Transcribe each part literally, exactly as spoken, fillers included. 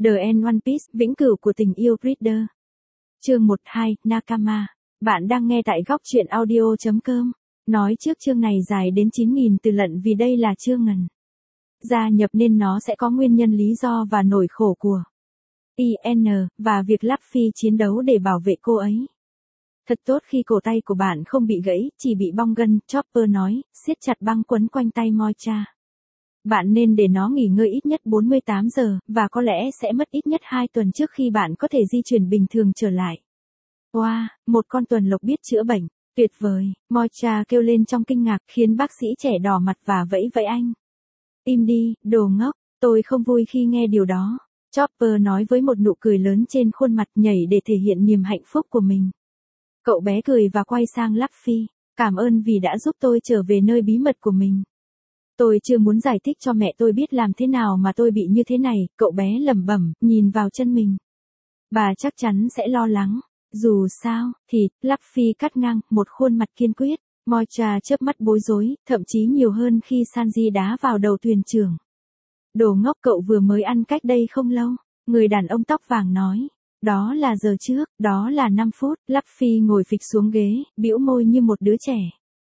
The End One Piece, vĩnh cửu của tình yêu Reader. Chương một hai, Nakama. Bạn đang nghe tại góc truyện audio chấm com. Nói trước chương này dài đến chín nghìn từ lận vì đây là chương ngắn. Gia nhập nên nó sẽ có nguyên nhân lý do và nỗi khổ của i en và việc Luffy chiến đấu để bảo vệ cô ấy. Thật tốt khi cổ tay của bạn không bị gãy, chỉ bị bong gân, Chopper nói, siết chặt băng quấn quanh tay Mocha. Bạn nên để nó nghỉ ngơi ít nhất bốn mươi tám giờ, và có lẽ sẽ mất ít nhất hai tuần trước khi bạn có thể di chuyển bình thường trở lại. Wow, một con tuần lộc biết chữa bệnh, tuyệt vời, Mocha kêu lên trong kinh ngạc khiến bác sĩ trẻ đỏ mặt và vẫy vẫy anh. Im đi, đồ ngốc, tôi không vui khi nghe điều đó. Chopper nói với một nụ cười lớn trên khuôn mặt nhảy để thể hiện niềm hạnh phúc của mình. Cậu bé cười và quay sang Luffy, cảm ơn vì đã giúp tôi trở về nơi bí mật của mình. Tôi chưa muốn giải thích cho mẹ tôi biết làm thế nào mà tôi bị như thế này, cậu bé lẩm bẩm, nhìn vào chân mình. Bà chắc chắn sẽ lo lắng. Dù sao, thì, Luffy cắt ngang, một khuôn mặt kiên quyết. Mocha chớp mắt bối rối, thậm chí nhiều hơn khi Sanji đá vào đầu thuyền trưởng. Đồ ngốc, cậu vừa mới ăn cách đây không lâu, người đàn ông tóc vàng nói. Đó là giờ trước, đó là năm phút, Luffy ngồi phịch xuống ghế, bĩu môi như một đứa trẻ.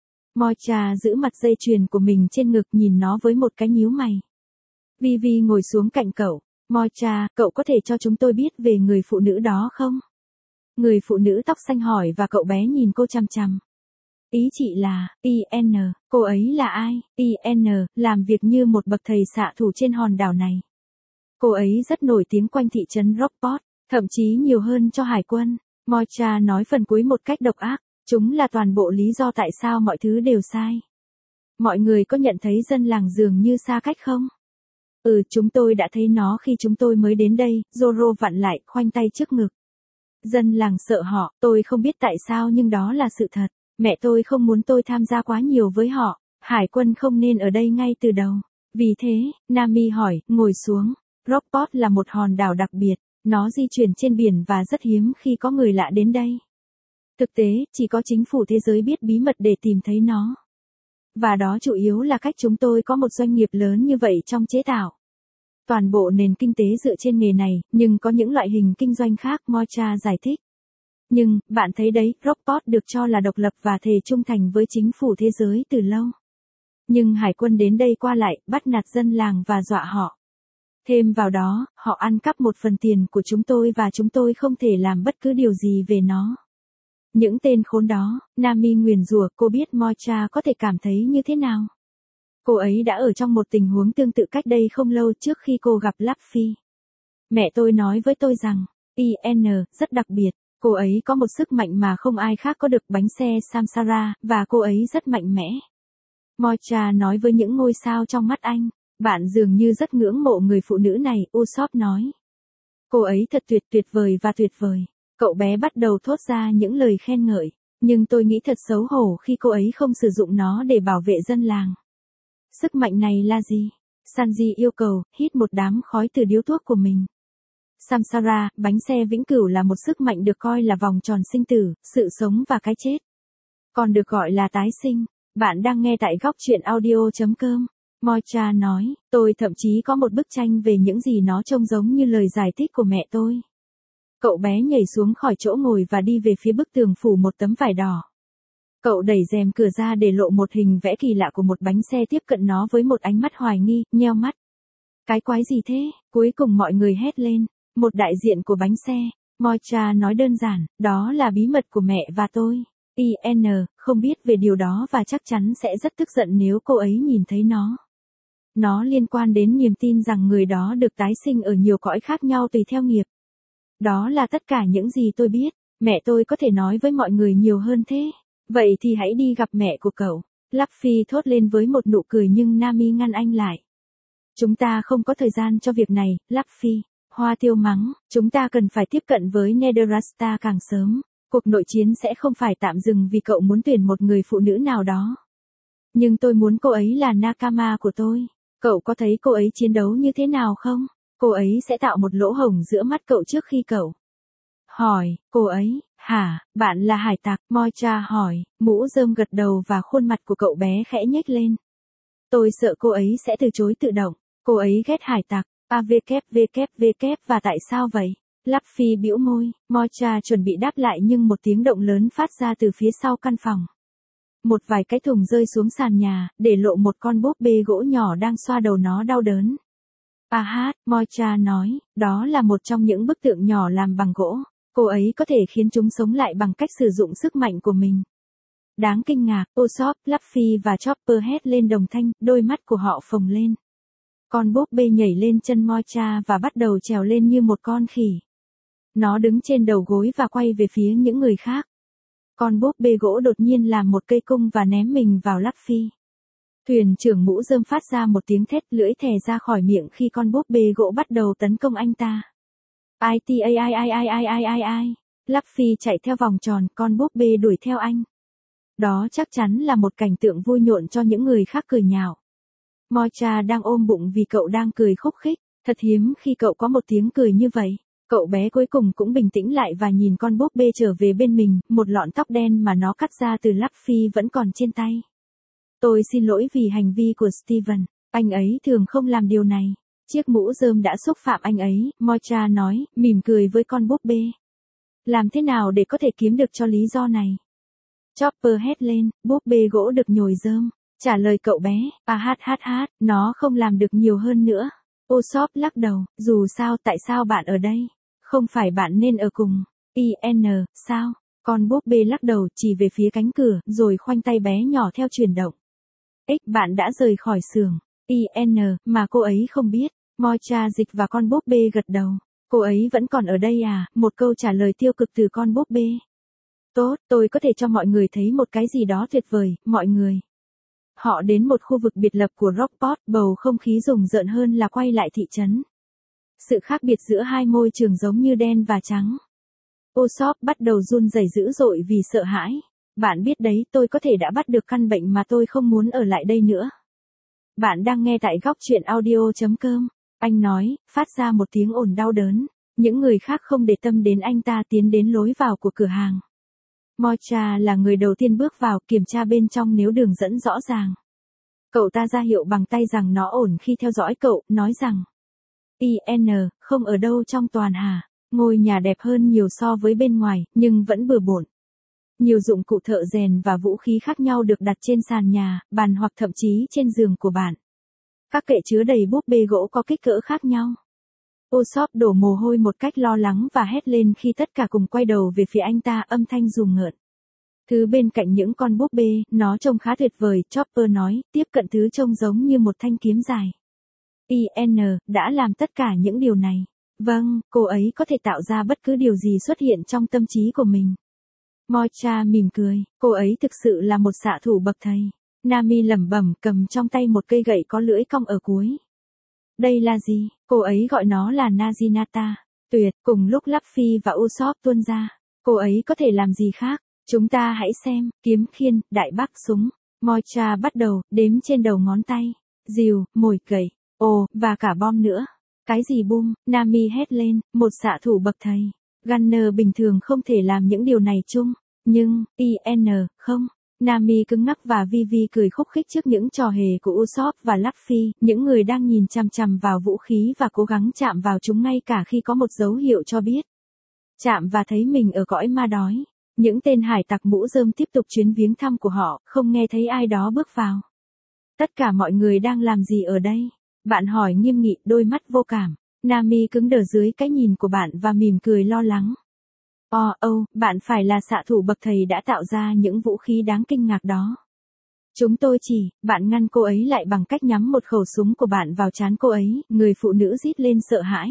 Mocha giữ mặt dây chuyền của mình trên ngực nhìn nó với một cái nhíu mày. Vivi ngồi xuống cạnh cậu. Mocha, cậu có thể cho chúng tôi biết về người phụ nữ đó không? Người phụ nữ tóc xanh hỏi và cậu bé nhìn cô chằm chằm. Ý chị là, i en, cô ấy là ai? i en, làm việc như một bậc thầy xạ thủ trên hòn đảo này. Cô ấy rất nổi tiếng quanh thị trấn Rockport, thậm chí nhiều hơn cho hải quân. Mocha nói phần cuối một cách độc ác. Chúng là toàn bộ lý do tại sao mọi thứ đều sai. Mọi người có nhận thấy dân làng dường như xa cách không? Ừ, chúng tôi đã thấy nó khi chúng tôi mới đến đây, Zoro vặn lại, khoanh tay trước ngực. Dân làng sợ họ, tôi không biết tại sao nhưng đó là sự thật. Mẹ tôi không muốn tôi tham gia quá nhiều với họ, hải quân không nên ở đây ngay từ đầu. Vì thế, Nami hỏi, ngồi xuống. Rockport là một hòn đảo đặc biệt, nó di chuyển trên biển và rất hiếm khi có người lạ đến đây. Thực tế, chỉ có chính phủ thế giới biết bí mật để tìm thấy nó. Và đó chủ yếu là cách chúng tôi có một doanh nghiệp lớn như vậy trong chế tạo. Toàn bộ nền kinh tế dựa trên nghề này, nhưng có những loại hình kinh doanh khác, Mocha giải thích. Nhưng, bạn thấy đấy, Rockport được cho là độc lập và thề trung thành với chính phủ thế giới từ lâu. Nhưng hải quân đến đây qua lại, bắt nạt dân làng và dọa họ. Thêm vào đó, họ ăn cắp một phần tiền của chúng tôi và chúng tôi không thể làm bất cứ điều gì về nó. Những tên khốn đó, Nami nguyền rủa, cô biết Mocha có thể cảm thấy như thế nào. Cô ấy đã ở trong một tình huống tương tự cách đây không lâu trước khi cô gặp Luffy. Mẹ tôi nói với tôi rằng, i en rất đặc biệt, cô ấy có một sức mạnh mà không ai khác có được, bánh xe Samsara, và cô ấy rất mạnh mẽ. Mocha nói với những ngôi sao trong mắt anh, bạn dường như rất ngưỡng mộ người phụ nữ này, Usopp nói. Cô ấy thật tuyệt tuyệt vời và tuyệt vời. Cậu bé bắt đầu thốt ra những lời khen ngợi, nhưng tôi nghĩ thật xấu hổ khi cô ấy không sử dụng nó để bảo vệ dân làng. Sức mạnh này là gì? Sanji yêu cầu, hít một đám khói từ điếu thuốc của mình. Samsara, bánh xe vĩnh cửu là một sức mạnh được coi là vòng tròn sinh tử, sự sống và cái chết. Còn được gọi là tái sinh. Bạn đang nghe tại góc truyện audio chấm com. Mocha nói, tôi thậm chí có một bức tranh về những gì nó trông giống như lời giải thích của mẹ tôi. Cậu bé nhảy xuống khỏi chỗ ngồi và đi về phía bức tường phủ một tấm vải đỏ. Cậu đẩy rèm cửa ra để lộ một hình vẽ kỳ lạ của một bánh xe, tiếp cận nó với một ánh mắt hoài nghi, nheo mắt. Cái quái gì thế? Cuối cùng mọi người hét lên. Một đại diện của bánh xe. Mocha nói đơn giản, đó là bí mật của mẹ và tôi. i en không biết về điều đó và chắc chắn sẽ rất tức giận nếu cô ấy nhìn thấy nó. Nó liên quan đến niềm tin rằng người đó được tái sinh ở nhiều cõi khác nhau tùy theo nghiệp. Đó là tất cả những gì tôi biết. Mẹ tôi có thể nói với mọi người nhiều hơn thế. Vậy thì hãy đi gặp mẹ của cậu. Luffy thốt lên với một nụ cười nhưng Nami ngăn anh lại. Chúng ta không có thời gian cho việc này, Luffy. Hoa Tiêu mắng, chúng ta cần phải tiếp cận với Netherasta càng sớm. Cuộc nội chiến sẽ không phải tạm dừng vì cậu muốn tuyển một người phụ nữ nào đó. Nhưng tôi muốn cô ấy là Nakama của tôi. Cậu có thấy cô ấy chiến đấu như thế nào không? Cô ấy sẽ tạo một lỗ hổng giữa mắt cậu trước khi cậu hỏi, cô ấy, hả, bạn là hải tặc? Mocha hỏi, mũ rơm gật đầu và khuôn mặt của cậu bé khẽ nhếch lên. Tôi sợ cô ấy sẽ từ chối tự động, cô ấy ghét hải tặc. A vê kép vê kép vê kép và tại sao vậy? Luffy bĩu môi, Mocha chuẩn bị đáp lại nhưng một tiếng động lớn phát ra từ phía sau căn phòng. Một vài cái thùng rơi xuống sàn nhà, để lộ một con búp bê gỗ nhỏ đang xoa đầu nó đau đớn. À hát, Mocha nói, đó là một trong những bức tượng nhỏ làm bằng gỗ. Cô ấy có thể khiến chúng sống lại bằng cách sử dụng sức mạnh của mình. Đáng kinh ngạc, Usopp, Luffy và Chopper hét lên đồng thanh, đôi mắt của họ phồng lên. Con búp bê nhảy lên chân Mocha và bắt đầu trèo lên như một con khỉ. Nó đứng trên đầu gối và quay về phía những người khác. Con búp bê gỗ đột nhiên làm một cây cung và ném mình vào Luffy. Thuyền trưởng mũ rơm phát ra một tiếng thét, lưỡi thè ra khỏi miệng khi con búp bê gỗ bắt đầu tấn công anh ta. Ai ti ai ai ai ai ai ai ai ai. Luffy chạy theo vòng tròn, con búp bê đuổi theo anh. Đó chắc chắn là một cảnh tượng vui nhộn cho những người khác cười nhạo. Mocha đang ôm bụng vì cậu đang cười khúc khích, thật hiếm khi cậu có một tiếng cười như vậy. Cậu bé cuối cùng cũng bình tĩnh lại và nhìn con búp bê trở về bên mình, một lọn tóc đen mà nó cắt ra từ Luffy vẫn còn trên tay. Tôi xin lỗi vì hành vi của Steven, anh ấy thường không làm điều này. Chiếc mũ rơm đã xúc phạm anh ấy, Mocha nói, mỉm cười với con búp bê. Làm thế nào để có thể kiếm được cho lý do này? Chopper hét lên, búp bê gỗ được nhồi rơm. Trả lời cậu bé, à hát hát hát, nó không làm được nhiều hơn nữa. Usopp lắc đầu, dù sao tại sao bạn ở đây? Không phải bạn nên ở cùng. i en, sao? Con búp bê lắc đầu chỉ về phía cánh cửa, rồi khoanh tay bé nhỏ theo chuyển động. X bạn đã rời khỏi xưởng. i en, mà cô ấy không biết. Mocha dịch và con búp bê gật đầu. Cô ấy vẫn còn ở đây à? Một câu trả lời tiêu cực từ con búp bê. Tốt, tôi có thể cho mọi người thấy một cái gì đó tuyệt vời, mọi người. Họ đến một khu vực biệt lập của Rockport, bầu không khí rùng rợn hơn là quay lại thị trấn. Sự khác biệt giữa hai môi trường giống như đen và trắng. Usopp bắt đầu run rẩy dữ dội vì sợ hãi. Bạn biết đấy, tôi có thể đã bắt được căn bệnh mà tôi không muốn ở lại đây nữa. Bạn đang nghe tại góc truyện audio chấm com. Anh nói, phát ra một tiếng ồn đau đớn. Những người khác không để tâm đến anh ta tiến đến lối vào của cửa hàng. Mocha là người đầu tiên bước vào, kiểm tra bên trong nếu đường dẫn rõ ràng. Cậu ta ra hiệu bằng tay rằng nó ổn khi theo dõi cậu, nói rằng i en, không ở đâu trong toàn hà. Ngôi nhà đẹp hơn nhiều so với bên ngoài, nhưng vẫn bừa bộn. Nhiều dụng cụ thợ rèn và vũ khí khác nhau được đặt trên sàn nhà, bàn hoặc thậm chí trên giường của bạn. Các kệ chứa đầy búp bê gỗ có kích cỡ khác nhau. Usopp đổ mồ hôi một cách lo lắng và hét lên khi tất cả cùng quay đầu về phía anh ta, âm thanh rùng ngợn. Thứ bên cạnh những con búp bê, nó trông khá tuyệt vời, Chopper nói, tiếp cận thứ trông giống như một thanh kiếm dài. i en, đã làm tất cả những điều này. Vâng, cô ấy có thể tạo ra bất cứ điều gì xuất hiện trong tâm trí của mình. Mocha mỉm cười, cô ấy thực sự là một xạ thủ bậc thầy. Nami lẩm bẩm cầm trong tay một cây gậy có lưỡi cong ở cuối. Đây là gì? Cô ấy gọi nó là Naginata. Tuyệt, cùng lúc Luffy và Usopp tuôn ra. Cô ấy có thể làm gì khác? Chúng ta hãy xem, kiếm khiên, đại bác súng. Mocha bắt đầu, đếm trên đầu ngón tay. Rìu, mồi gậy, ồ, và cả bom nữa. Cái gì bum? Nami hét lên, một xạ thủ bậc thầy. Gunner bình thường không thể làm những điều này chung. Nhưng, i en, không. Nami cứng ngắc và Vivi cười khúc khích trước những trò hề của Usopp và Luffy, những người đang nhìn chằm chằm vào vũ khí và cố gắng chạm vào chúng ngay cả khi có một dấu hiệu cho biết. Chạm và thấy mình ở cõi ma đói. Những tên hải tặc mũ rơm tiếp tục chuyến viếng thăm của họ, không nghe thấy ai đó bước vào. Tất cả mọi người đang làm gì ở đây? Bạn hỏi nghiêm nghị, đôi mắt vô cảm. Nami cứng đờ dưới cái nhìn của bạn và mỉm cười lo lắng. Ồ, oh, oh, bạn phải là xạ thủ bậc thầy đã tạo ra những vũ khí đáng kinh ngạc đó. Chúng tôi chỉ, bạn ngăn cô ấy lại bằng cách nhắm một khẩu súng của bạn vào trán cô ấy, người phụ nữ rít lên sợ hãi.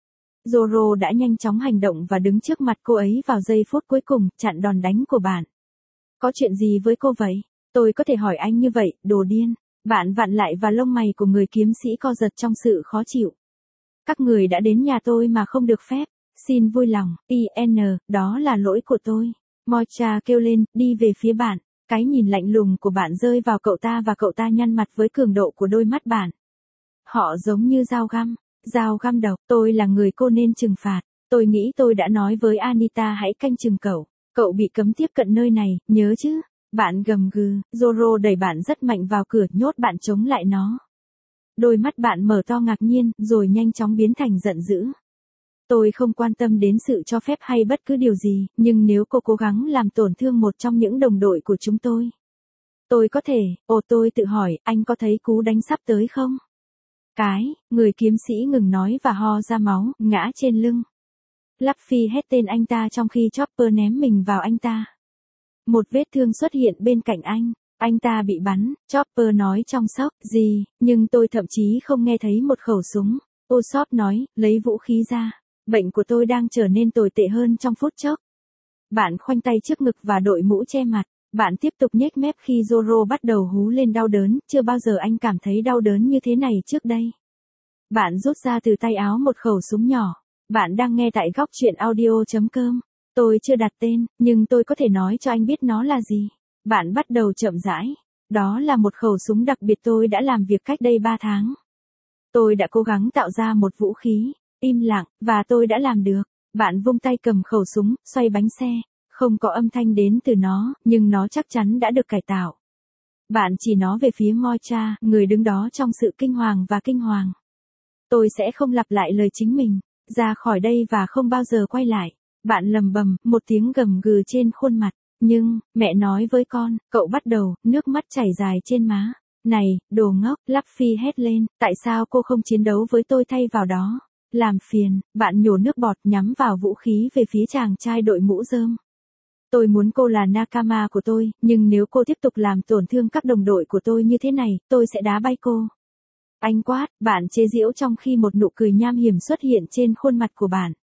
Zoro đã nhanh chóng hành động và đứng trước mặt cô ấy vào giây phút cuối cùng, chặn đòn đánh của bạn. Có chuyện gì với cô vậy? Tôi có thể hỏi anh như vậy, đồ điên. Bạn vặn lại và lông mày của người kiếm sĩ co giật trong sự khó chịu. Các người đã đến nhà tôi mà không được phép. Xin vui lòng, i en, đó là lỗi của tôi. Mocha kêu lên, đi về phía bạn. Cái nhìn lạnh lùng của bạn rơi vào cậu ta và cậu ta nhăn mặt với cường độ của đôi mắt bạn. Họ giống như dao găm. Dao găm độc, tôi là người cô nên trừng phạt. Tôi nghĩ tôi đã nói với Anita hãy canh chừng cậu. Cậu bị cấm tiếp cận nơi này, nhớ chứ? Bạn gầm gừ, Zoro đẩy bạn rất mạnh vào cửa, nhốt bạn chống lại nó. Đôi mắt bạn mở to ngạc nhiên, rồi nhanh chóng biến thành giận dữ. Tôi không quan tâm đến sự cho phép hay bất cứ điều gì, nhưng nếu cô cố gắng làm tổn thương một trong những đồng đội của chúng tôi. Tôi có thể, ồ tôi tự hỏi, anh có thấy cú đánh sắp tới không? Cái, người kiếm sĩ ngừng nói và ho ra máu, ngã trên lưng. Luffy hét tên anh ta trong khi Chopper ném mình vào anh ta. Một vết thương xuất hiện bên cạnh anh. Anh ta bị bắn, Chopper nói trong sốc, gì, nhưng tôi thậm chí không nghe thấy một khẩu súng. Usopp nói, lấy vũ khí ra. Bệnh của tôi đang trở nên tồi tệ hơn trong phút chốc. Bạn khoanh tay trước ngực và đội mũ che mặt. Bạn tiếp tục nhếch mép khi Zoro bắt đầu hú lên đau đớn, chưa bao giờ anh cảm thấy đau đớn như thế này trước đây. Bạn rút ra từ tay áo một khẩu súng nhỏ. Bạn đang nghe tại góc truyện audio chấm com. Tôi chưa đặt tên, nhưng tôi có thể nói cho anh biết nó là gì. Bạn bắt đầu chậm rãi. Đó là một khẩu súng đặc biệt tôi đã làm việc cách đây ba tháng. Tôi đã cố gắng tạo ra một vũ khí, im lặng, và tôi đã làm được. Bạn vung tay cầm khẩu súng, xoay bánh xe. Không có âm thanh đến từ nó, nhưng nó chắc chắn đã được cải tạo. Bạn chỉ nó về phía Mocha, người đứng đó trong sự kinh hoàng và kinh hoàng. Tôi sẽ không lặp lại lời chính mình. Ra khỏi đây và không bao giờ quay lại. Bạn lầm bầm, một tiếng gầm gừ trên khuôn mặt. Nhưng, mẹ nói với con, cậu bắt đầu, nước mắt chảy dài trên má. Này, đồ ngốc, Luffy hét lên, tại sao cô không chiến đấu với tôi thay vào đó? Làm phiền, bạn nhổ nước bọt nhắm vào vũ khí về phía chàng trai đội mũ rơm. Tôi muốn cô là Nakama của tôi, nhưng nếu cô tiếp tục làm tổn thương các đồng đội của tôi như thế này, tôi sẽ đá bay cô. Anh quát, bạn chế giễu trong khi một nụ cười nham hiểm xuất hiện trên khuôn mặt của bạn.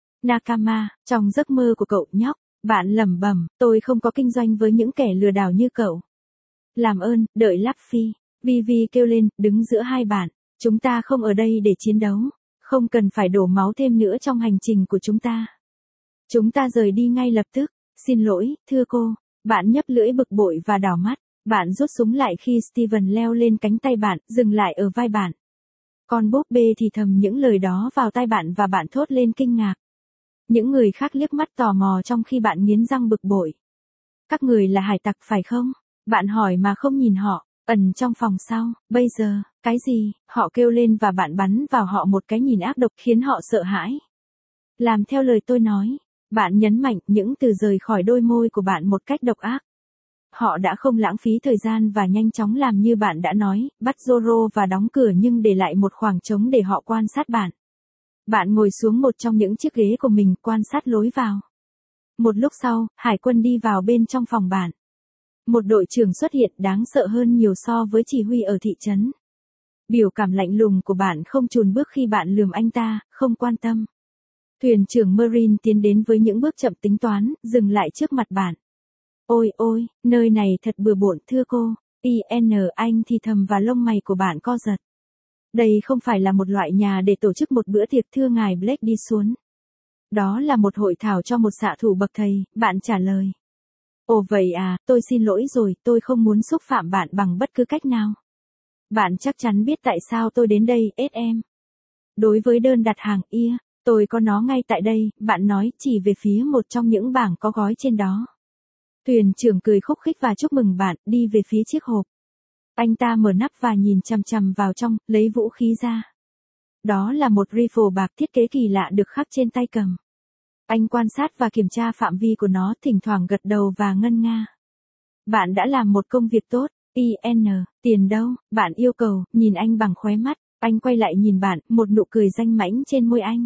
Nakama, trong giấc mơ của cậu nhóc, bạn lẩm bẩm, tôi không có kinh doanh với những kẻ lừa đảo như cậu. Làm ơn, đợi Luffy. Vivi kêu lên, đứng giữa hai bạn. Chúng ta không ở đây để chiến đấu. Không cần phải đổ máu thêm nữa trong hành trình của chúng ta. Chúng ta rời đi ngay lập tức. Xin lỗi, thưa cô. Bạn nhấp lưỡi bực bội và đảo mắt. Bạn rút súng lại khi Steven leo lên cánh tay bạn, dừng lại ở vai bạn. Con búp bê thì thầm những lời đó vào tai bạn và bạn thốt lên kinh ngạc. Những người khác liếc mắt tò mò trong khi bạn nghiến răng bực bội. Các người là hải tặc phải không? Bạn hỏi mà không nhìn họ, ẩn trong phòng sau, bây giờ, cái gì? Họ kêu lên và bạn bắn vào họ một cái nhìn ác độc khiến họ sợ hãi. Làm theo lời tôi nói. Bạn nhấn mạnh những từ rời khỏi đôi môi của bạn một cách độc ác. Họ đã không lãng phí thời gian và nhanh chóng làm như bạn đã nói, bắt Zoro và đóng cửa nhưng để lại một khoảng trống để họ quan sát bạn. Bạn ngồi xuống một trong những chiếc ghế của mình quan sát lối vào. Một lúc sau, hải quân đi vào bên trong phòng bạn. Một đội trưởng xuất hiện đáng sợ hơn nhiều so với chỉ huy ở thị trấn. Biểu cảm lạnh lùng của bạn không chùn bước khi bạn lườm anh ta, không quan tâm. Thuyền trưởng Marine tiến đến với những bước chậm tính toán, dừng lại trước mặt bạn. Ôi ôi, nơi này thật bừa bộn thưa cô. i en anh thì thầm và lông mày của bạn co giật. Đây không phải là một loại nhà để tổ chức một bữa tiệc thưa ngài Blake đi xuống. Đó là một hội thảo cho một xạ thủ bậc thầy, bạn trả lời. Ồ vậy à, tôi xin lỗi rồi, tôi không muốn xúc phạm bạn bằng bất cứ cách nào. Bạn chắc chắn biết tại sao tôi đến đây, ét em. Đối với đơn đặt hàng ia, tôi có nó ngay tại đây, bạn nói, chỉ về phía một trong những bảng có gói trên đó. Thuyền trưởng cười khúc khích và chúc mừng bạn, đi về phía chiếc hộp. Anh ta mở nắp và nhìn chằm chằm vào trong, lấy vũ khí ra. Đó là một rifle bạc thiết kế kỳ lạ được khắc trên tay cầm. Anh quan sát và kiểm tra phạm vi của nó, thỉnh thoảng gật đầu và ngân nga. Bạn đã làm một công việc tốt, i en, tiền đâu, bạn yêu cầu, nhìn anh bằng khóe mắt, anh quay lại nhìn bạn, một nụ cười danh mãnh trên môi anh.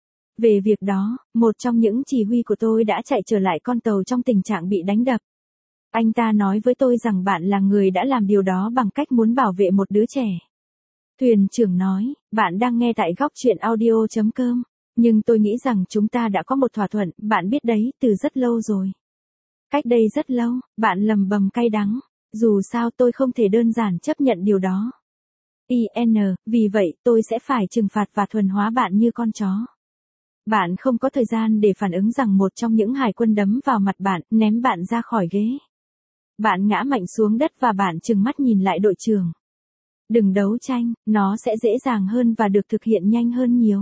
Về việc đó, một trong những chỉ huy của tôi đã chạy trở lại con tàu trong tình trạng bị đánh đập. Anh ta nói với tôi rằng bạn là người đã làm điều đó bằng cách muốn bảo vệ một đứa trẻ. Thuyền trưởng nói, bạn đang nghe tại góc truyện audio chấm com, nhưng tôi nghĩ rằng chúng ta đã có một thỏa thuận, bạn biết đấy, từ rất lâu rồi. Cách đây rất lâu, bạn lầm bầm cay đắng, dù sao tôi không thể đơn giản chấp nhận điều đó. i en, vì vậy tôi sẽ phải trừng phạt và thuần hóa bạn như con chó. Bạn không có thời gian để phản ứng rằng một trong những hải quân đấm vào mặt bạn, ném bạn ra khỏi ghế. Bạn ngã mạnh xuống đất và bạn trừng mắt nhìn lại đội trưởng. Đừng đấu tranh, nó sẽ dễ dàng hơn và được thực hiện nhanh hơn nhiều.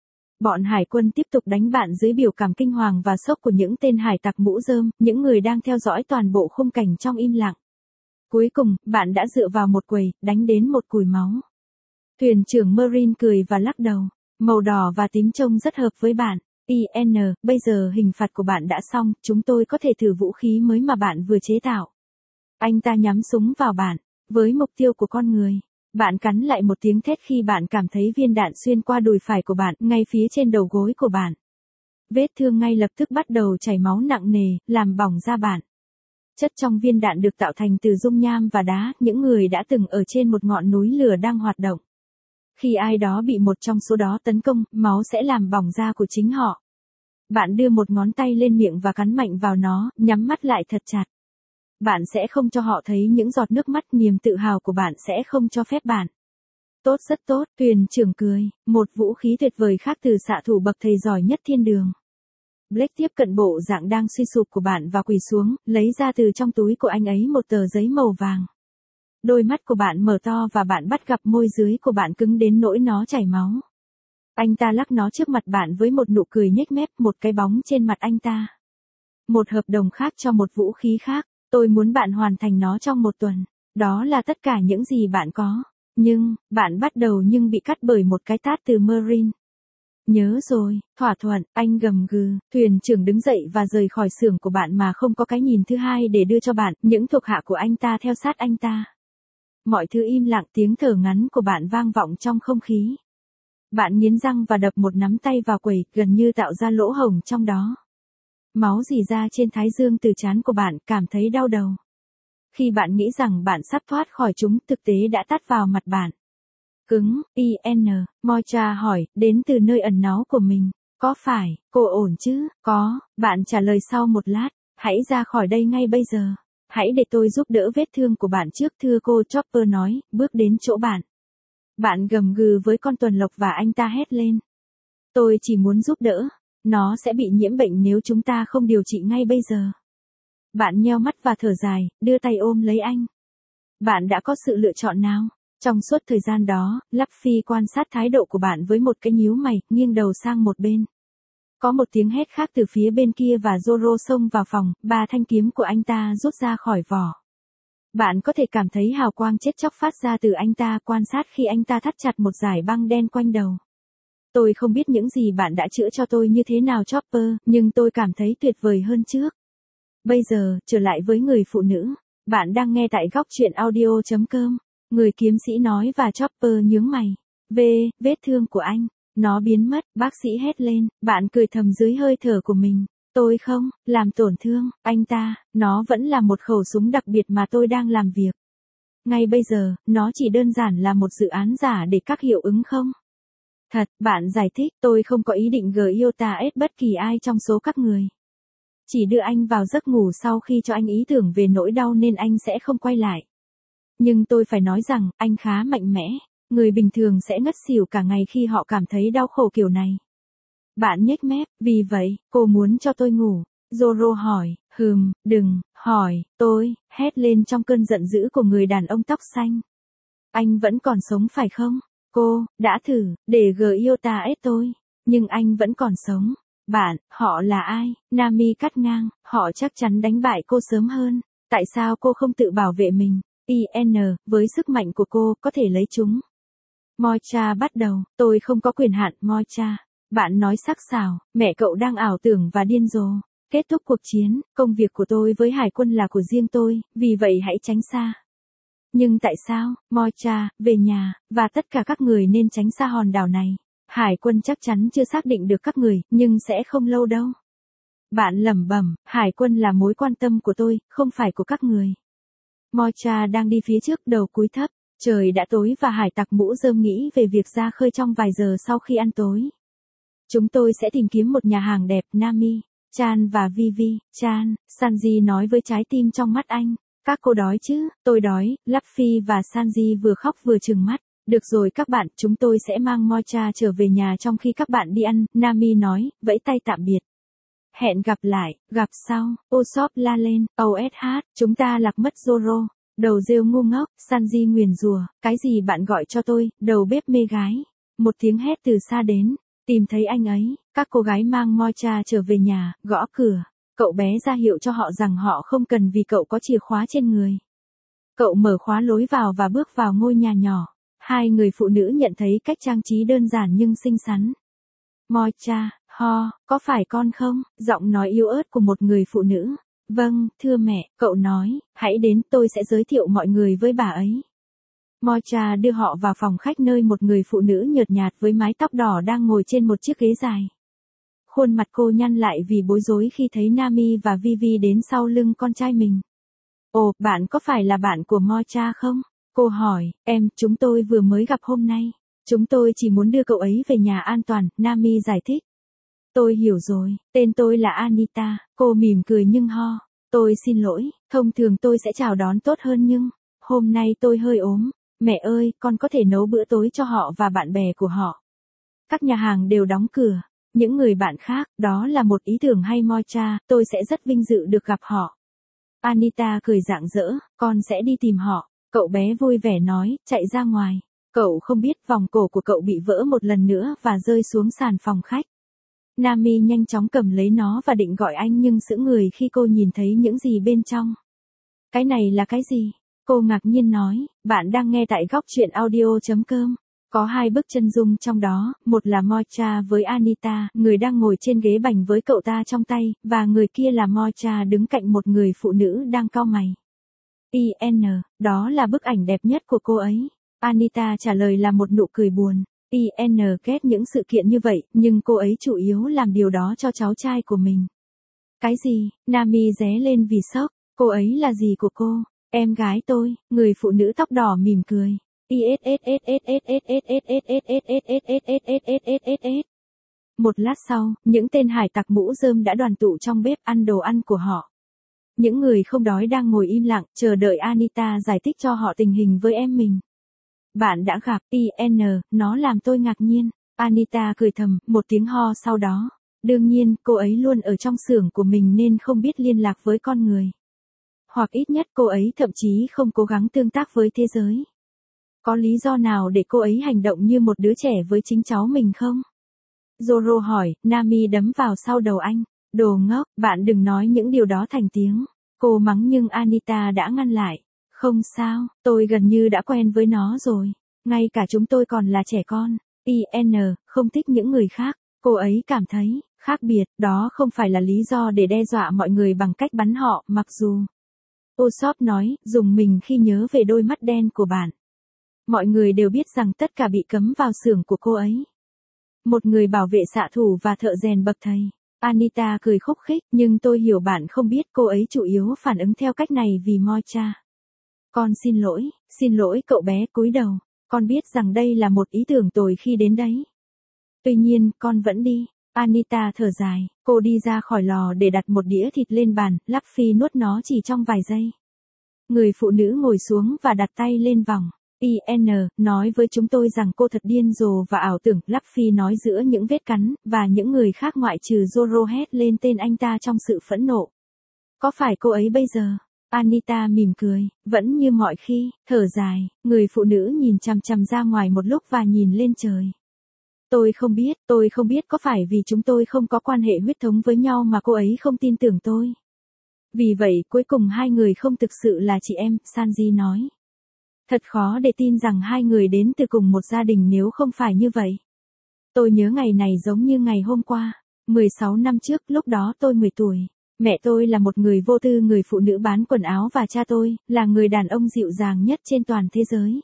Bọn hải quân tiếp tục đánh bạn dưới biểu cảm kinh hoàng và sốc của những tên hải tặc mũ rơm, những người đang theo dõi toàn bộ khung cảnh trong im lặng. Cuối cùng, bạn đã dựa vào một quầy, đánh đến một cùi máu. Thuyền trưởng Marine cười và lắc đầu. Màu đỏ và tím trông rất hợp với bạn. i en, bây giờ hình phạt của bạn đã xong, chúng tôi có thể thử vũ khí mới mà bạn vừa chế tạo. Anh ta nhắm súng vào bạn, với mục tiêu của con người. Bạn cắn lại một tiếng thét khi bạn cảm thấy viên đạn xuyên qua đùi phải của bạn, ngay phía trên đầu gối của bạn. Vết thương ngay lập tức bắt đầu chảy máu nặng nề, làm bỏng da bạn. Chất trong viên đạn được tạo thành từ dung nham và đá, những người đã từng ở trên một ngọn núi lửa đang hoạt động. Khi ai đó bị một trong số đó tấn công, máu sẽ làm bỏng da của chính họ. Bạn đưa một ngón tay lên miệng và cắn mạnh vào nó, nhắm mắt lại thật chặt. Bạn sẽ không cho họ thấy những giọt nước mắt, niềm tự hào của bạn sẽ không cho phép bạn. Tốt, rất tốt, thuyền trưởng cười, một vũ khí tuyệt vời khác từ xạ thủ bậc thầy giỏi nhất thiên đường. Blake tiếp cận bộ dạng đang suy sụp của bạn và quỳ xuống, lấy ra từ trong túi của anh ấy một tờ giấy màu vàng. Đôi mắt của bạn mở to và bạn bắt gặp môi dưới của bạn cứng đến nỗi nó chảy máu. Anh ta lắc nó trước mặt bạn với một nụ cười nhếch mép, một cái bóng trên mặt anh ta. Một hợp đồng khác cho một vũ khí khác, tôi muốn bạn hoàn thành nó trong một tuần. Đó là tất cả những gì bạn có. Nhưng, bạn bắt đầu nhưng bị cắt bởi một cái tát từ Marine. Nhớ rồi, thỏa thuận, anh gầm gừ, thuyền trưởng đứng dậy và rời khỏi xưởng của bạn mà không có cái nhìn thứ hai để đưa cho bạn, những thuộc hạ của anh ta theo sát anh ta. Mọi thứ im lặng, tiếng thở ngắn của bạn vang vọng trong không khí. Bạn nghiến răng và đập một nắm tay vào quầy, gần như tạo ra lỗ hổng trong đó. Máu rỉ ra trên thái dương từ trán của bạn, cảm thấy đau đầu. Khi bạn nghĩ rằng bạn sắp thoát khỏi chúng, thực tế đã tát vào mặt bạn. Cứng, i en, Moira hỏi, đến từ nơi ẩn náu của mình. Có phải, cô ổn chứ? Có, bạn trả lời sau một lát. Hãy ra khỏi đây ngay bây giờ. Hãy để tôi giúp đỡ vết thương của bạn trước, thưa cô, Chopper nói, bước đến chỗ bạn. Bạn gầm gừ với con tuần lộc và anh ta hét lên. Tôi chỉ muốn giúp đỡ. Nó sẽ bị nhiễm bệnh nếu chúng ta không điều trị ngay bây giờ. Bạn nheo mắt và thở dài, đưa tay ôm lấy anh. Bạn đã có sự lựa chọn nào? Trong suốt thời gian đó, Luffy quan sát thái độ của bạn với một cái nhíu mày, nghiêng đầu sang một bên. Có một tiếng hét khác từ phía bên kia và Zoro xông vào phòng, ba thanh kiếm của anh ta rút ra khỏi vỏ. Bạn có thể cảm thấy hào quang chết chóc phát ra từ anh ta, quan sát khi anh ta thắt chặt một dải băng đen quanh đầu. Tôi không biết những gì bạn đã chữa cho tôi như thế nào, Chopper, nhưng tôi cảm thấy tuyệt vời hơn trước. Bây giờ, trở lại với người phụ nữ. Bạn đang nghe tại góc truyện audio chấm com. Người kiếm sĩ nói và Chopper nhướng mày. Về, vết thương của anh. Nó biến mất, bác sĩ hét lên, bạn cười thầm dưới hơi thở của mình. Tôi không, làm tổn thương, anh ta, nó vẫn là một khẩu súng đặc biệt mà tôi đang làm việc. Ngay bây giờ, nó chỉ đơn giản là một dự án giả để các hiệu ứng không? Thật, bạn giải thích, tôi không có ý định gờ yêu ta ết bất kỳ ai trong số các người. Chỉ đưa anh vào giấc ngủ sau khi cho anh ý tưởng về nỗi đau nên anh sẽ không quay lại. Nhưng tôi phải nói rằng, anh khá mạnh mẽ. Người bình thường sẽ ngất xỉu cả ngày khi họ cảm thấy đau khổ kiểu này. Bạn nhếch mép, vì vậy, cô muốn cho tôi ngủ. Zoro hỏi, hừm, đừng, hỏi, tôi, hét lên trong cơn giận dữ của người đàn ông tóc xanh. Anh vẫn còn sống phải không? Cô, đã thử, để gờ yêu ta ết tôi. Nhưng anh vẫn còn sống. Bạn, họ là ai? Nami cắt ngang, họ chắc chắn đánh bại cô sớm hơn. Tại sao cô không tự bảo vệ mình? i en, với sức mạnh của cô, có thể lấy chúng. Moira bắt đầu, tôi không có quyền hạn, Moira. Bạn nói sắc sảo, mẹ cậu đang ảo tưởng và điên rồ. Kết thúc cuộc chiến, công việc của tôi với hải quân là của riêng tôi, vì vậy hãy tránh xa. Nhưng tại sao, Moira, về nhà, và tất cả các người nên tránh xa hòn đảo này. Hải quân chắc chắn chưa xác định được các người, nhưng sẽ không lâu đâu. Bạn lẩm bẩm, hải quân là mối quan tâm của tôi, không phải của các người. Moira đang đi phía trước, đầu cúi thấp. Trời đã tối và hải tặc mũ rơm nghĩ về việc ra khơi trong vài giờ sau khi ăn tối. Chúng tôi sẽ tìm kiếm một nhà hàng đẹp, Nami, Chan và Vivi. Chan, Sanji nói với trái tim trong mắt anh. Các cô đói chứ? Tôi đói. Luffy và Sanji vừa khóc vừa trừng mắt. Được rồi các bạn, chúng tôi sẽ mang Moira trở về nhà trong khi các bạn đi ăn, Nami nói, vẫy tay tạm biệt. Hẹn gặp lại, gặp sau, Usopp la lên, ô ét hát, chúng ta lạc mất Zoro. Đầu rêu ngu ngốc, Sanji nguyền rủa, cái gì bạn gọi cho tôi, đầu bếp mê gái. Một tiếng hét từ xa đến, tìm thấy anh ấy, các cô gái mang Moira trở về nhà, gõ cửa. Cậu bé ra hiệu cho họ rằng họ không cần vì cậu có chìa khóa trên người. Cậu mở khóa lối vào và bước vào ngôi nhà nhỏ. Hai người phụ nữ nhận thấy cách trang trí đơn giản nhưng xinh xắn. Mocha, ho, có phải con không? Giọng nói yếu ớt của một người phụ nữ. Vâng, thưa mẹ, cậu nói, hãy đến, tôi sẽ giới thiệu mọi người với bà ấy. Mocha đưa họ vào phòng khách nơi một người phụ nữ nhợt nhạt với mái tóc đỏ đang ngồi trên một chiếc ghế dài. Khuôn mặt cô nhăn lại vì bối rối khi thấy Nami và Vivi đến sau lưng con trai mình. Ồ, bạn có phải là bạn của Mocha không? Cô hỏi, em, chúng tôi vừa mới gặp hôm nay. Chúng tôi chỉ muốn đưa cậu ấy về nhà an toàn, Nami giải thích. Tôi hiểu rồi, tên tôi là Anita, cô mỉm cười nhưng ho. Tôi xin lỗi, thông thường tôi sẽ chào đón tốt hơn nhưng, hôm nay tôi hơi ốm. Mẹ ơi, con có thể nấu bữa tối cho họ và bạn bè của họ. Các nhà hàng đều đóng cửa. Những người bạn khác, đó là một ý tưởng hay Mocha, tôi sẽ rất vinh dự được gặp họ. Anita cười rạng rỡ, con sẽ đi tìm họ. Cậu bé vui vẻ nói, chạy ra ngoài. Cậu không biết vòng cổ của cậu bị vỡ một lần nữa và rơi xuống sàn phòng khách. Nami nhanh chóng cầm lấy nó và định gọi anh nhưng sững người khi cô nhìn thấy những gì bên trong. Cái này là cái gì? Cô ngạc nhiên nói, bạn đang nghe tại góc truyện audio chấm com. Có hai bức chân dung trong đó, một là Mocha với Anita, người đang ngồi trên ghế bành với cậu ta trong tay, và người kia là Mocha đứng cạnh một người phụ nữ đang cau mày. i en, đó là bức ảnh đẹp nhất của cô ấy. Anita trả lời là một nụ cười buồn. i en ghét những sự kiện như vậy, nhưng cô ấy chủ yếu làm điều đó cho cháu trai của mình. Cái gì? Nami ré lên vì sốc. Cô ấy là gì của cô? Em gái tôi, người phụ nữ tóc đỏ mỉm cười. Một lát sau, những tên hải tặc mũ rơm đã đoàn tụ trong bếp ăn đồ ăn của họ. Những người không đói đang ngồi im lặng, chờ đợi Anita giải thích cho họ tình hình với em mình. Bạn đã gặp i en, nó làm tôi ngạc nhiên. Anita cười thầm, một tiếng ho sau đó. Đương nhiên, cô ấy luôn ở trong xưởng của mình nên không biết liên lạc với con người. Hoặc ít nhất cô ấy thậm chí không cố gắng tương tác với thế giới. Có lý do nào để cô ấy hành động như một đứa trẻ với chính cháu mình không? Zoro hỏi, Nami đấm vào sau đầu anh. Đồ ngốc, bạn đừng nói những điều đó thành tiếng. Cô mắng nhưng Anita đã ngăn lại. Không sao, tôi gần như đã quen với nó rồi. Ngay cả chúng tôi còn là trẻ con. i en, không thích những người khác. Cô ấy cảm thấy, khác biệt, đó không phải là lý do để đe dọa mọi người bằng cách bắn họ, mặc dù. Usopp nói, dùng mình khi nhớ về đôi mắt đen của bạn. Mọi người đều biết rằng tất cả bị cấm vào xưởng của cô ấy. Một người bảo vệ xạ thủ và thợ rèn bậc thầy. Anita cười khúc khích, nhưng tôi hiểu bạn không biết cô ấy chủ yếu phản ứng theo cách này vì Mocha. Con xin lỗi, xin lỗi cậu bé cúi đầu. Con biết rằng đây là một ý tưởng tồi khi đến đấy. Tuy nhiên, con vẫn đi. Anita thở dài, cô đi ra khỏi lò để đặt một đĩa thịt lên bàn, Luffy nuốt nó chỉ trong vài giây. Người phụ nữ ngồi xuống và đặt tay lên vòng. i en, nói với chúng tôi rằng cô thật điên rồ và ảo tưởng, Luffy nói giữa những vết cắn, và những người khác ngoại trừ Zoro hét lên tên anh ta trong sự phẫn nộ. Có phải cô ấy bây giờ? Anita mỉm cười, vẫn như mọi khi, thở dài, người phụ nữ nhìn chằm chằm ra ngoài một lúc và nhìn lên trời. Tôi không biết, tôi không biết có phải vì chúng tôi không có quan hệ huyết thống với nhau mà cô ấy không tin tưởng tôi. Vì vậy, cuối cùng hai người không thực sự là chị em, Sanji nói. Thật khó để tin rằng hai người đến từ cùng một gia đình nếu không phải như vậy. Tôi nhớ ngày này giống như ngày hôm qua, mười sáu năm trước, lúc đó tôi mười tuổi. Mẹ tôi là một người vô tư, người phụ nữ bán quần áo, và cha tôi là người đàn ông dịu dàng nhất trên toàn thế giới.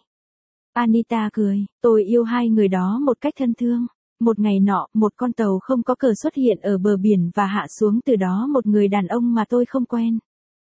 Anita cười, tôi yêu hai người đó một cách thân thương. Một ngày nọ, một con tàu không có cờ xuất hiện ở bờ biển và hạ xuống từ đó một người đàn ông mà tôi không quen.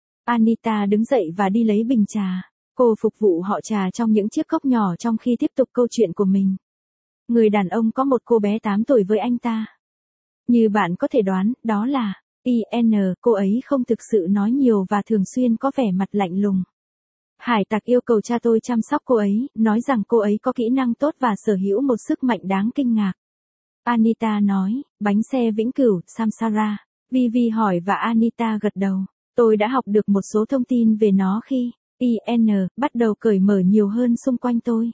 Anita đứng dậy và đi lấy bình trà. Cô phục vụ họ trà trong những chiếc cốc nhỏ trong khi tiếp tục câu chuyện của mình. Người đàn ông có một cô bé tám tuổi với anh ta. Như bạn có thể đoán, đó là i en, cô ấy không thực sự nói nhiều và thường xuyên có vẻ mặt lạnh lùng. Hải tặc yêu cầu cha tôi chăm sóc cô ấy, nói rằng cô ấy có kỹ năng tốt và sở hữu một sức mạnh đáng kinh ngạc. Anita nói, bánh xe vĩnh cửu, Samsara. Vivi hỏi và Anita gật đầu. Tôi đã học được một số thông tin về nó khi i en bắt đầu cởi mở nhiều hơn xung quanh tôi.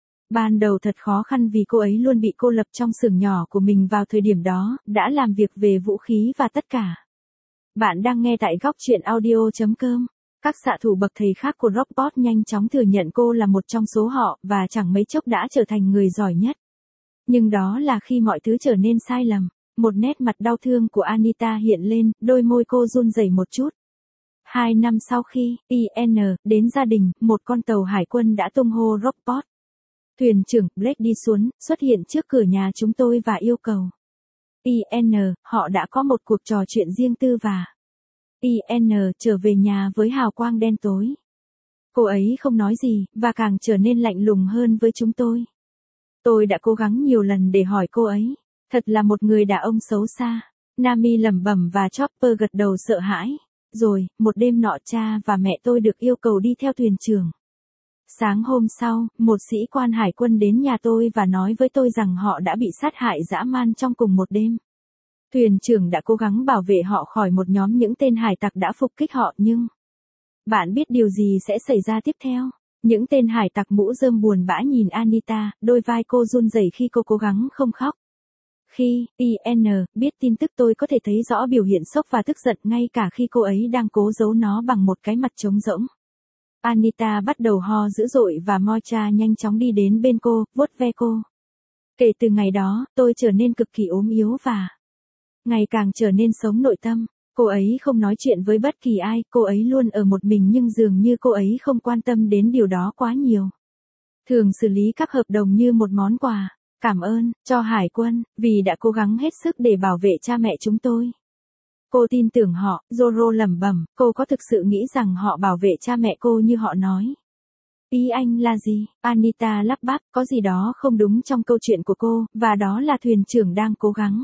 Ban đầu thật khó khăn vì cô ấy luôn bị cô lập trong xưởng nhỏ của mình vào thời điểm đó, đã làm việc về vũ khí và tất cả. Bạn đang nghe tại góc truyện audio chấm com. Các xạ thủ bậc thầy khác của Rockport nhanh chóng thừa nhận cô là một trong số họ và chẳng mấy chốc đã trở thành người giỏi nhất. Nhưng đó là khi mọi thứ trở nên sai lầm. Một nét mặt đau thương của Anita hiện lên, đôi môi cô run rẩy một chút. Hai năm sau khi i en đến gia đình, một con tàu hải quân đã tung hô Rockport. Thuyền trưởng Blake đi xuống, xuất hiện trước cửa nhà chúng tôi và yêu cầu. i en, họ đã có một cuộc trò chuyện riêng tư và i en trở về nhà với hào quang đen tối. Cô ấy không nói gì, và càng trở nên lạnh lùng hơn với chúng tôi. Tôi đã cố gắng nhiều lần để hỏi cô ấy. Thật là một người đàn ông xấu xa. Nami lẩm bẩm và Chopper gật đầu sợ hãi. Rồi, một đêm nọ cha và mẹ tôi được yêu cầu đi theo thuyền trưởng. Sáng hôm sau, một sĩ quan hải quân đến nhà tôi và nói với tôi rằng họ đã bị sát hại dã man trong cùng một đêm. Thuyền trưởng đã cố gắng bảo vệ họ khỏi một nhóm những tên hải tặc đã phục kích họ nhưng... Bạn biết điều gì sẽ xảy ra tiếp theo? Những tên hải tặc mũ rơm buồn bã nhìn Anita, đôi vai cô run rẩy khi cô cố gắng không khóc. Khi i en biết tin tức tôi có thể thấy rõ biểu hiện sốc và tức giận ngay cả khi cô ấy đang cố giấu nó bằng một cái mặt trống rỗng. Anita bắt đầu ho dữ dội và Mocha nhanh chóng đi đến bên cô, vuốt ve cô. Kể từ ngày đó, tôi trở nên cực kỳ ốm yếu và ngày càng trở nên sống nội tâm. Cô ấy không nói chuyện với bất kỳ ai, cô ấy luôn ở một mình nhưng dường như cô ấy không quan tâm đến điều đó quá nhiều. Thường xử lý các hợp đồng như một món quà. Cảm ơn, cho hải quân, vì đã cố gắng hết sức để bảo vệ cha mẹ chúng tôi. Cô tin tưởng họ, Zoro lẩm bẩm, cô có thực sự nghĩ rằng họ bảo vệ cha mẹ cô như họ nói. Ý anh là gì? Anita lắp bắp, có gì đó không đúng trong câu chuyện của cô, và đó là thuyền trưởng đang cố gắng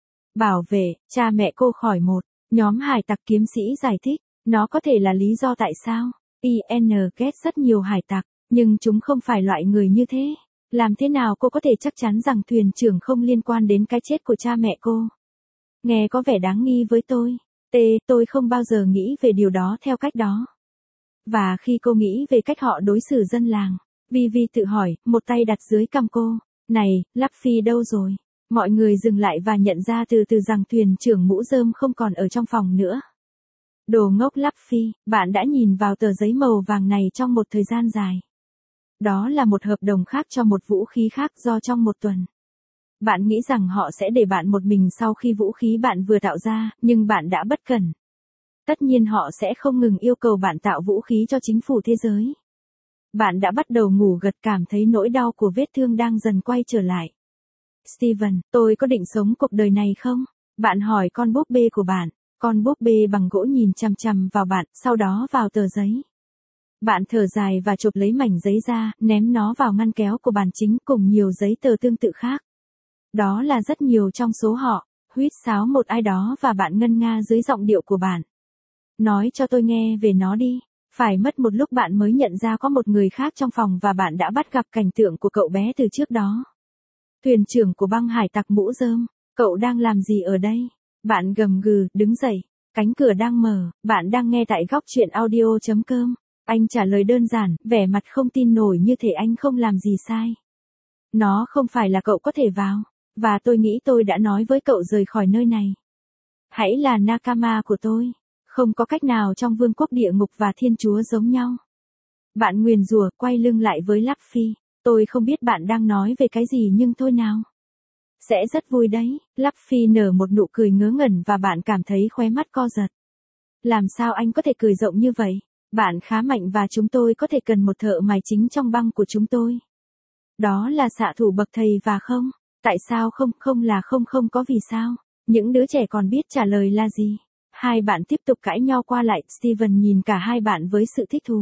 bảo vệ cha mẹ cô khỏi một nhóm hải tặc. Kiếm sĩ giải thích, nó có thể là lý do tại sao i en ghét rất nhiều hải tặc, nhưng chúng không phải loại người như thế. Làm thế nào cô có thể chắc chắn rằng thuyền trưởng không liên quan đến cái chết của cha mẹ cô? Nghe có vẻ đáng nghi với tôi. T, tôi không bao giờ nghĩ về điều đó theo cách đó. Và khi cô nghĩ về cách họ đối xử dân làng, Vivi tự hỏi, một tay đặt dưới cằm cô. Này, Luffy đâu rồi? Mọi người dừng lại và nhận ra từ từ rằng thuyền trưởng mũ rơm không còn ở trong phòng nữa. Đồ ngốc Luffy, bạn đã nhìn vào tờ giấy màu vàng này trong một thời gian dài. Đó là một hợp đồng khác cho một vũ khí khác do trong một tuần. Bạn nghĩ rằng họ sẽ để bạn một mình sau khi vũ khí bạn vừa tạo ra, nhưng bạn đã bất cẩn. Tất nhiên họ sẽ không ngừng yêu cầu bạn tạo vũ khí cho chính phủ thế giới. Bạn đã bắt đầu ngủ gật, cảm thấy nỗi đau của vết thương đang dần quay trở lại. Steven, tôi có định sống cuộc đời này không? Bạn hỏi con búp bê của bạn. Con búp bê bằng gỗ nhìn chằm chằm vào bạn, sau đó vào tờ giấy. Bạn thở dài và chụp lấy mảnh giấy ra, ném nó vào ngăn kéo của bàn chính cùng nhiều giấy tờ tương tự khác. Đó là rất nhiều trong số họ. Huýt sáo một ai đó và bạn ngân nga dưới giọng điệu của bạn. Nói cho tôi nghe về nó đi. Phải mất một lúc bạn mới nhận ra có một người khác trong phòng và bạn đã bắt gặp cảnh tượng của cậu bé từ trước đó. Thuyền trưởng của băng hải tặc mũ rơm, cậu đang làm gì ở đây? Bạn gầm gừ, đứng dậy. Cánh cửa đang mở, bạn đang nghe tại góc truyện audio chấm com. Anh trả lời đơn giản, vẻ mặt không tin nổi như thể anh không làm gì sai. Nó không phải là cậu có thể vào. Và tôi nghĩ tôi đã nói với cậu rời khỏi nơi này. Hãy là Nakama của tôi. Không có cách nào trong vương quốc địa ngục và thiên chúa giống nhau. Bạn nguyền rủa, quay lưng lại với Luffy. Tôi không biết bạn đang nói về cái gì nhưng thôi nào. Sẽ rất vui đấy. Luffy nở một nụ cười ngớ ngẩn và bạn cảm thấy khóe mắt co giật. Làm sao anh có thể cười rộng như vậy? Bạn khá mạnh và chúng tôi có thể cần một thợ mài chính trong băng của chúng tôi. Đó là xạ thủ bậc thầy và không? Tại sao không, không là không không có vì sao? Những đứa trẻ còn biết trả lời là gì? Hai bạn tiếp tục cãi nhau qua lại, Steven nhìn cả hai bạn với sự thích thú.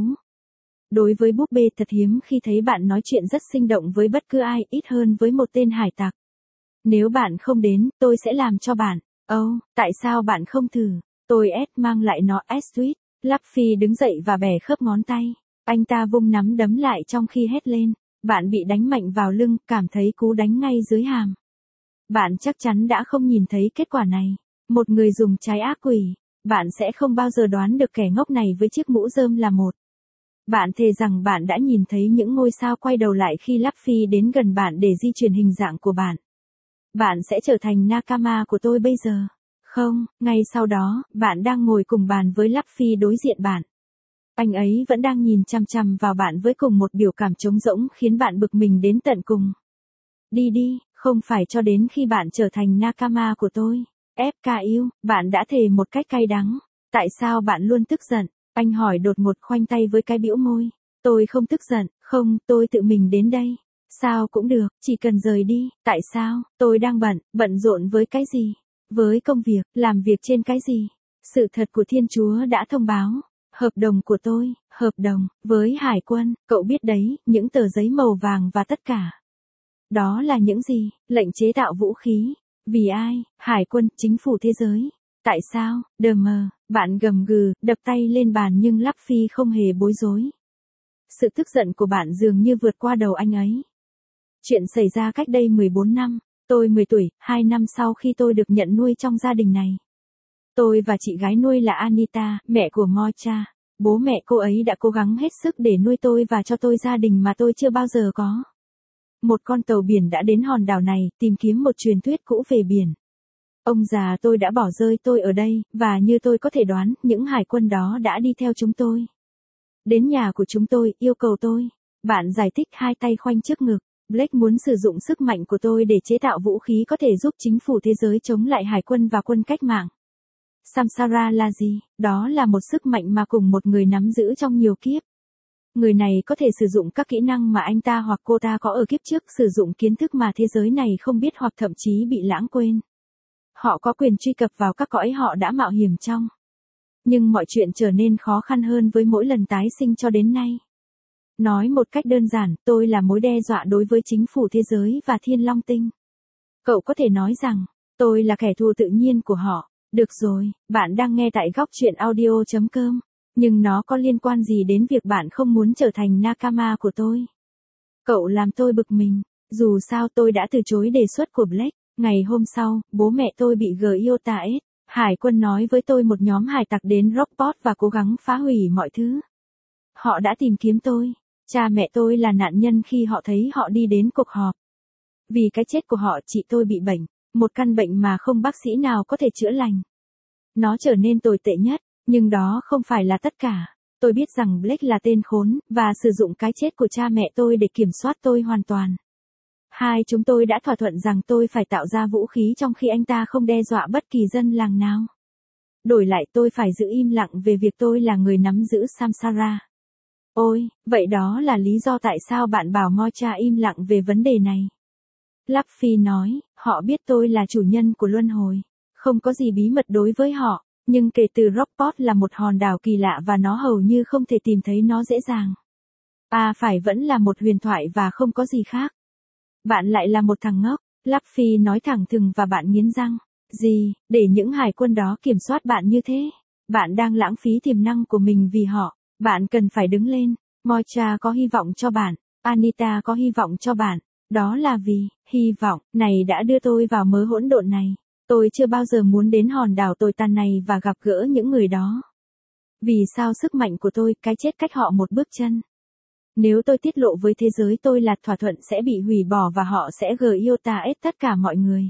Đối với búp bê thật hiếm khi thấy bạn nói chuyện rất sinh động với bất cứ ai, ít hơn với một tên hải tặc. Nếu bạn không đến, tôi sẽ làm cho bạn. Ồ, oh, tại sao bạn không thử? Tôi ép mang lại nó, Astrid. Luffy đứng dậy và bẻ khớp ngón tay. Anh ta vung nắm đấm lại trong khi hét lên. Bạn bị đánh mạnh vào lưng, cảm thấy cú đánh ngay dưới hàm. Bạn chắc chắn đã không nhìn thấy kết quả này. Một người dùng trái ác quỷ. Bạn sẽ không bao giờ đoán được kẻ ngốc này với chiếc mũ rơm là một. Bạn thề rằng bạn đã nhìn thấy những ngôi sao quay đầu lại khi Luffy đến gần bạn để di chuyển hình dạng của bạn. Bạn sẽ trở thành Nakama của tôi bây giờ. Không, ngay sau đó, bạn đang ngồi cùng bàn với Luffy đối diện bạn. Anh ấy vẫn đang nhìn chằm chằm vào bạn với cùng một biểu cảm trống rỗng khiến bạn bực mình đến tận cùng. Đi đi, không phải cho đến khi bạn trở thành Nakama của tôi. ép ca u, bạn đã thề một cách cay đắng. Tại sao bạn luôn tức giận? Anh hỏi đột ngột khoanh tay với cái bĩu môi. Tôi không tức giận, không, tôi tự mình đến đây. Sao cũng được, chỉ cần rời đi. Tại sao? Tôi đang bận, bận rộn với cái gì? Với công việc, làm việc trên cái gì? Sự thật của Thiên Chúa đã thông báo. Hợp đồng của tôi, hợp đồng, với Hải quân, cậu biết đấy, những tờ giấy màu vàng và tất cả. Đó là những gì? Lệnh chế tạo vũ khí. Vì ai? Hải quân, chính phủ thế giới. Tại sao? Đờ mờ, bạn gầm gừ, đập tay lên bàn nhưng Luffy không hề bối rối. Sự tức giận của bạn dường như vượt qua đầu anh ấy. Chuyện xảy ra cách đây mười bốn năm, tôi mười tuổi, hai năm sau khi tôi được nhận nuôi trong gia đình này. Tôi và chị gái nuôi là Anita, mẹ của Mocha. Bố mẹ cô ấy đã cố gắng hết sức để nuôi tôi và cho tôi gia đình mà tôi chưa bao giờ có. Một con tàu biển đã đến hòn đảo này, tìm kiếm một truyền thuyết cũ về biển. Ông già tôi đã bỏ rơi tôi ở đây, và như tôi có thể đoán, những hải quân đó đã đi theo chúng tôi. Đến nhà của chúng tôi, yêu cầu tôi. Bạn giải thích hai tay khoanh trước ngực. Blake muốn sử dụng sức mạnh của tôi để chế tạo vũ khí có thể giúp chính phủ thế giới chống lại hải quân và quân cách mạng. Samsara là gì? Đó là một sức mạnh mà cùng một người nắm giữ trong nhiều kiếp. Người này có thể sử dụng các kỹ năng mà anh ta hoặc cô ta có ở kiếp trước, sử dụng kiến thức mà thế giới này không biết hoặc thậm chí bị lãng quên. Họ có quyền truy cập vào các cõi họ đã mạo hiểm trong. Nhưng mọi chuyện trở nên khó khăn hơn với mỗi lần tái sinh cho đến nay. Nói một cách đơn giản, tôi là mối đe dọa đối với chính phủ thế giới và Thiên Long Tinh. Cậu có thể nói rằng, tôi là kẻ thù tự nhiên của họ. Được rồi, bạn đang nghe tại góc chuyện audio chấm com. Nhưng nó có liên quan gì đến việc bạn không muốn trở thành Nakama của tôi? Cậu làm tôi bực mình. Dù sao tôi đã từ chối đề xuất của Blake. Ngày hôm sau, bố mẹ tôi bị Gyota S. Hải quân nói với tôi một nhóm hải tặc đến Rockport và cố gắng phá hủy mọi thứ. Họ đã tìm kiếm tôi. Cha mẹ tôi là nạn nhân khi họ thấy họ đi đến cuộc họp. Vì cái chết của họ, chị tôi bị bệnh. Một căn bệnh mà không bác sĩ nào có thể chữa lành. Nó trở nên tồi tệ nhất. Nhưng đó không phải là tất cả. Tôi biết rằng Blake là tên khốn, và sử dụng cái chết của cha mẹ tôi để kiểm soát tôi hoàn toàn. Hai chúng tôi đã thỏa thuận rằng tôi phải tạo ra vũ khí trong khi anh ta không đe dọa bất kỳ dân làng nào. Đổi lại tôi phải giữ im lặng về việc tôi là người nắm giữ Samsara. Ôi, vậy đó là lý do tại sao bạn bảo Mocha im lặng về vấn đề này. Luffy nói, họ biết tôi là chủ nhân của luân hồi. Không có gì bí mật đối với họ. Nhưng kể từ Rockport là một hòn đảo kỳ lạ và nó hầu như không thể tìm thấy nó dễ dàng. À phải vẫn là một huyền thoại và không có gì khác. Bạn lại là một thằng ngốc, Luffy nói thẳng thừng và bạn nghiến răng. Gì, để những hải quân đó kiểm soát bạn như thế? Bạn đang lãng phí tiềm năng của mình vì họ. Bạn cần phải đứng lên. Mocha có hy vọng cho bạn. Anita có hy vọng cho bạn. Đó là vì, hy vọng, này đã đưa tôi vào mớ hỗn độn này. Tôi chưa bao giờ muốn đến hòn đảo tồi tàn này và gặp gỡ những người đó. Vì sao sức mạnh của tôi, cái chết cách họ một bước chân? Nếu tôi tiết lộ với thế giới tôi là thỏa thuận sẽ bị hủy bỏ và họ sẽ Gyota S tất cả mọi người.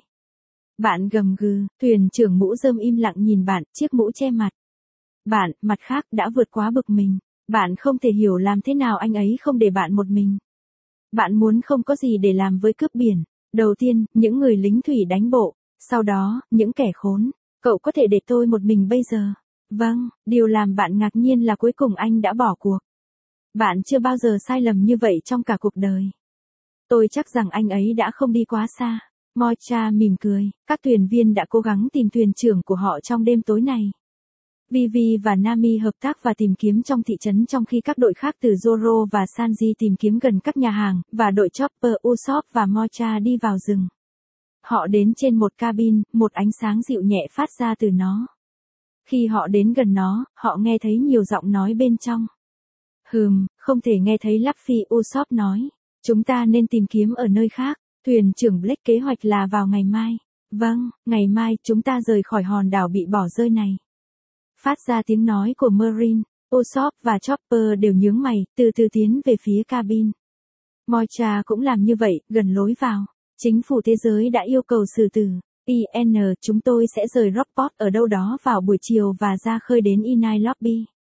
Bạn gầm gừ, thuyền trưởng mũ rơm im lặng nhìn bạn, chiếc mũ che mặt. Bạn, mặt khác, đã vượt quá bực mình. Bạn không thể hiểu làm thế nào anh ấy không để bạn một mình. Bạn muốn không có gì để làm với cướp biển. Đầu tiên, những người lính thủy đánh bộ. Sau đó, những kẻ khốn. Cậu có thể để tôi một mình bây giờ. Vâng, điều làm bạn ngạc nhiên là cuối cùng anh đã bỏ cuộc. Bạn chưa bao giờ sai lầm như vậy trong cả cuộc đời. Tôi chắc rằng anh ấy đã không đi quá xa. Mocha mỉm cười, các thuyền viên đã cố gắng tìm thuyền trưởng của họ trong đêm tối này. Vivi và Nami hợp tác và tìm kiếm trong thị trấn trong khi các đội khác từ Zoro và Sanji tìm kiếm gần các nhà hàng, và đội Chopper, Usopp và Mocha đi vào rừng. Họ đến trên một cabin, một ánh sáng dịu nhẹ phát ra từ nó. Khi họ đến gần nó, họ nghe thấy nhiều giọng nói bên trong. Hừm, không thể nghe thấy Luffy. Usopp nói. Chúng ta nên tìm kiếm ở nơi khác. Thuyền trưởng Blake kế hoạch là vào ngày mai. Vâng, ngày mai chúng ta rời khỏi hòn đảo bị bỏ rơi này. Phát ra tiếng nói của Marine, Usopp và Chopper đều nhướng mày, từ từ tiến về phía cabin. Mocha cũng làm như vậy, gần lối vào. Chính phủ thế giới đã yêu cầu xử tử. i en chúng tôi sẽ rời Rockport ở đâu đó vào buổi chiều và ra khơi đến Inai Lobby.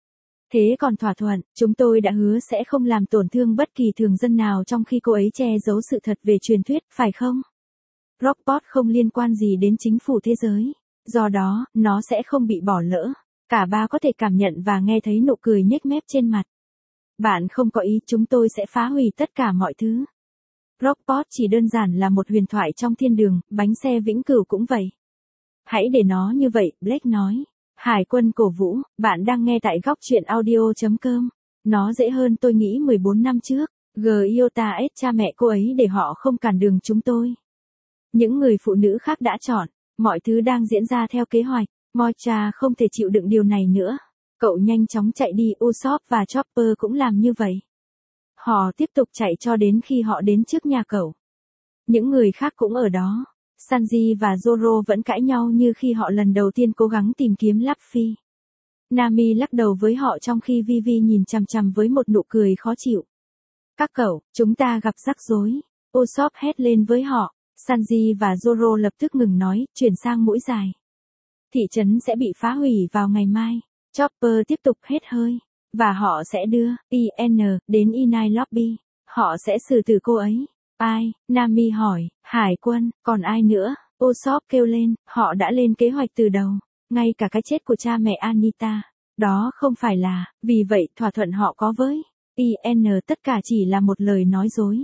Thế còn thỏa thuận, chúng tôi đã hứa sẽ không làm tổn thương bất kỳ thường dân nào trong khi cô ấy che giấu sự thật về truyền thuyết, phải không? Rockport không liên quan gì đến chính phủ thế giới. Do đó, nó sẽ không bị bỏ lỡ. Cả ba có thể cảm nhận và nghe thấy nụ cười nhếch mép trên mặt. Bạn không có ý chúng tôi sẽ phá hủy tất cả mọi thứ. Rockport chỉ đơn giản là một huyền thoại trong thiên đường, bánh xe vĩnh cửu cũng vậy. Hãy để nó như vậy, Blake nói. Hải quân cổ vũ, bạn đang nghe tại góc truyện audio chấm com. Nó dễ hơn tôi nghĩ mười bốn năm trước. Giota ết cha mẹ cô ấy để họ không cản đường chúng tôi. Những người phụ nữ khác đã chọn. Mọi thứ đang diễn ra theo kế hoạch. Moira không thể chịu đựng điều này nữa. Cậu nhanh chóng chạy đi, Usopp và Chopper cũng làm như vậy. Họ tiếp tục chạy cho đến khi họ đến trước nhà cậu. Những người khác cũng ở đó. Sanji và Zoro vẫn cãi nhau như khi họ lần đầu tiên cố gắng tìm kiếm Luffy. Nami lắc đầu với họ trong khi Vivi nhìn chằm chằm với một nụ cười khó chịu. Các cậu, chúng ta gặp rắc rối. Usopp hét lên với họ. Sanji và Zoro lập tức ngừng nói, chuyển sang mũi dài. Thị trấn sẽ bị phá hủy vào ngày mai. Chopper tiếp tục hết hơi. Và họ sẽ đưa i en đến Inai Lobby. Họ sẽ xử tử cô ấy. Ai? Nami hỏi. Hải quân, còn ai nữa? Usopp kêu lên, họ đã lên kế hoạch từ đầu. Ngay cả cái chết của cha mẹ Anita. Đó không phải là, vì vậy thỏa thuận họ có với i en tất cả chỉ là một lời nói dối.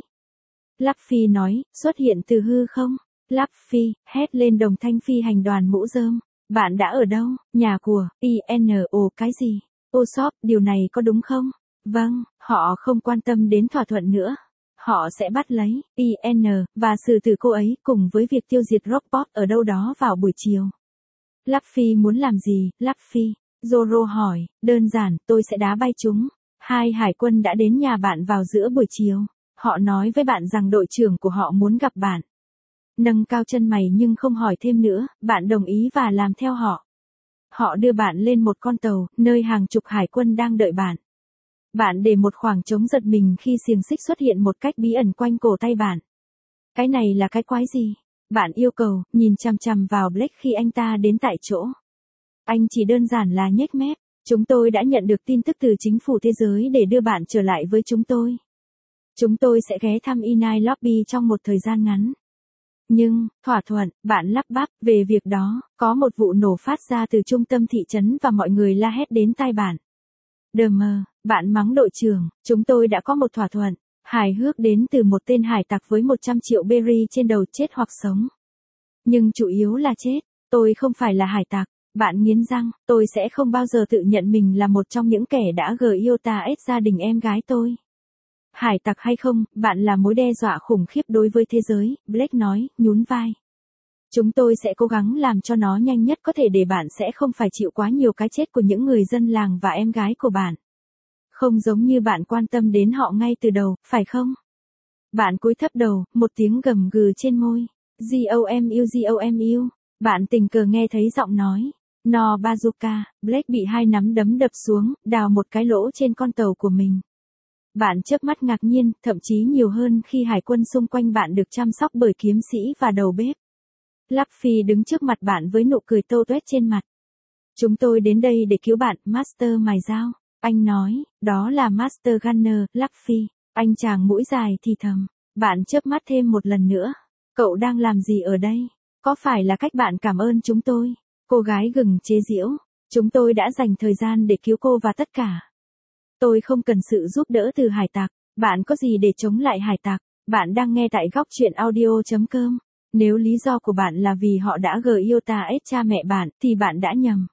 Luffy nói, xuất hiện từ hư không? Luffy, hét lên đồng thanh phi hành đoàn mũ rơm. Bạn đã ở đâu? Nhà của i en ồ cái gì? Usopp, điều này có đúng không? Vâng, họ không quan tâm đến thỏa thuận nữa. Họ sẽ bắt lấy i en và xử tử cô ấy cùng với việc tiêu diệt Rockport ở đâu đó vào buổi chiều. Luffy muốn làm gì, Luffy? Zoro hỏi, đơn giản, tôi sẽ đá bay chúng. Hai hải quân đã đến nhà bạn vào giữa buổi chiều. Họ nói với bạn rằng đội trưởng của họ muốn gặp bạn. Nâng cao chân mày nhưng không hỏi thêm nữa, bạn đồng ý và làm theo họ. Họ đưa bạn lên một con tàu, nơi hàng chục hải quân đang đợi bạn. Bạn để một khoảng trống giật mình khi xiềng xích xuất hiện một cách bí ẩn quanh cổ tay bạn. Cái này là cái quái gì? Bạn yêu cầu, nhìn chằm chằm vào Blake khi anh ta đến tại chỗ. Anh chỉ đơn giản là nhếch mép. Chúng tôi đã nhận được tin tức từ chính phủ thế giới để đưa bạn trở lại với chúng tôi. Chúng tôi sẽ ghé thăm Inai Lobby trong một thời gian ngắn. Nhưng, thỏa thuận, bạn lắp bắp, về việc đó, có một vụ nổ phát ra từ trung tâm thị trấn và mọi người la hét đến tai bạn. Đờ mờ, bạn mắng đội trưởng, chúng tôi đã có một thỏa thuận, hài hước đến từ một tên hải tặc với một trăm triệu berry trên đầu chết hoặc sống. Nhưng chủ yếu là chết, tôi không phải là hải tặc, bạn nghiến răng, tôi sẽ không bao giờ tự nhận mình là một trong những kẻ đã Giota ết gia đình em gái tôi. Hải tặc hay không, bạn là mối đe dọa khủng khiếp đối với thế giới, Blake nói, nhún vai. Chúng tôi sẽ cố gắng làm cho nó nhanh nhất có thể để bạn sẽ không phải chịu quá nhiều cái chết của những người dân làng và em gái của bạn. Không giống như bạn quan tâm đến họ ngay từ đầu, phải không? Bạn cúi thấp đầu, một tiếng gầm gừ trên môi. Gomu gomu. Bạn tình cờ nghe thấy giọng nói. No bazooka, Blake bị hai nắm đấm đập xuống, đào một cái lỗ trên con tàu của mình. Bạn chớp mắt ngạc nhiên, thậm chí nhiều hơn khi hải quân xung quanh bạn được chăm sóc bởi kiếm sĩ và đầu bếp. Luffy đứng trước mặt bạn với nụ cười tô toét trên mặt. Chúng tôi đến đây để cứu bạn, Master mài dao. Anh nói, đó là Master Gunner, Luffy. Anh chàng mũi dài thì thầm. Bạn chớp mắt thêm một lần nữa. Cậu đang làm gì ở đây? Có phải là cách bạn cảm ơn chúng tôi? Cô gái gừng chế giễu. Chúng tôi đã dành thời gian để cứu cô và tất cả. Tôi không cần sự giúp đỡ từ hải tặc. Bạn có gì để chống lại hải tặc? Bạn đang nghe tại góc truyện audio chấm com. Nếu lý do của bạn là vì họ đã Giota ết cha mẹ bạn, thì bạn đã nhầm.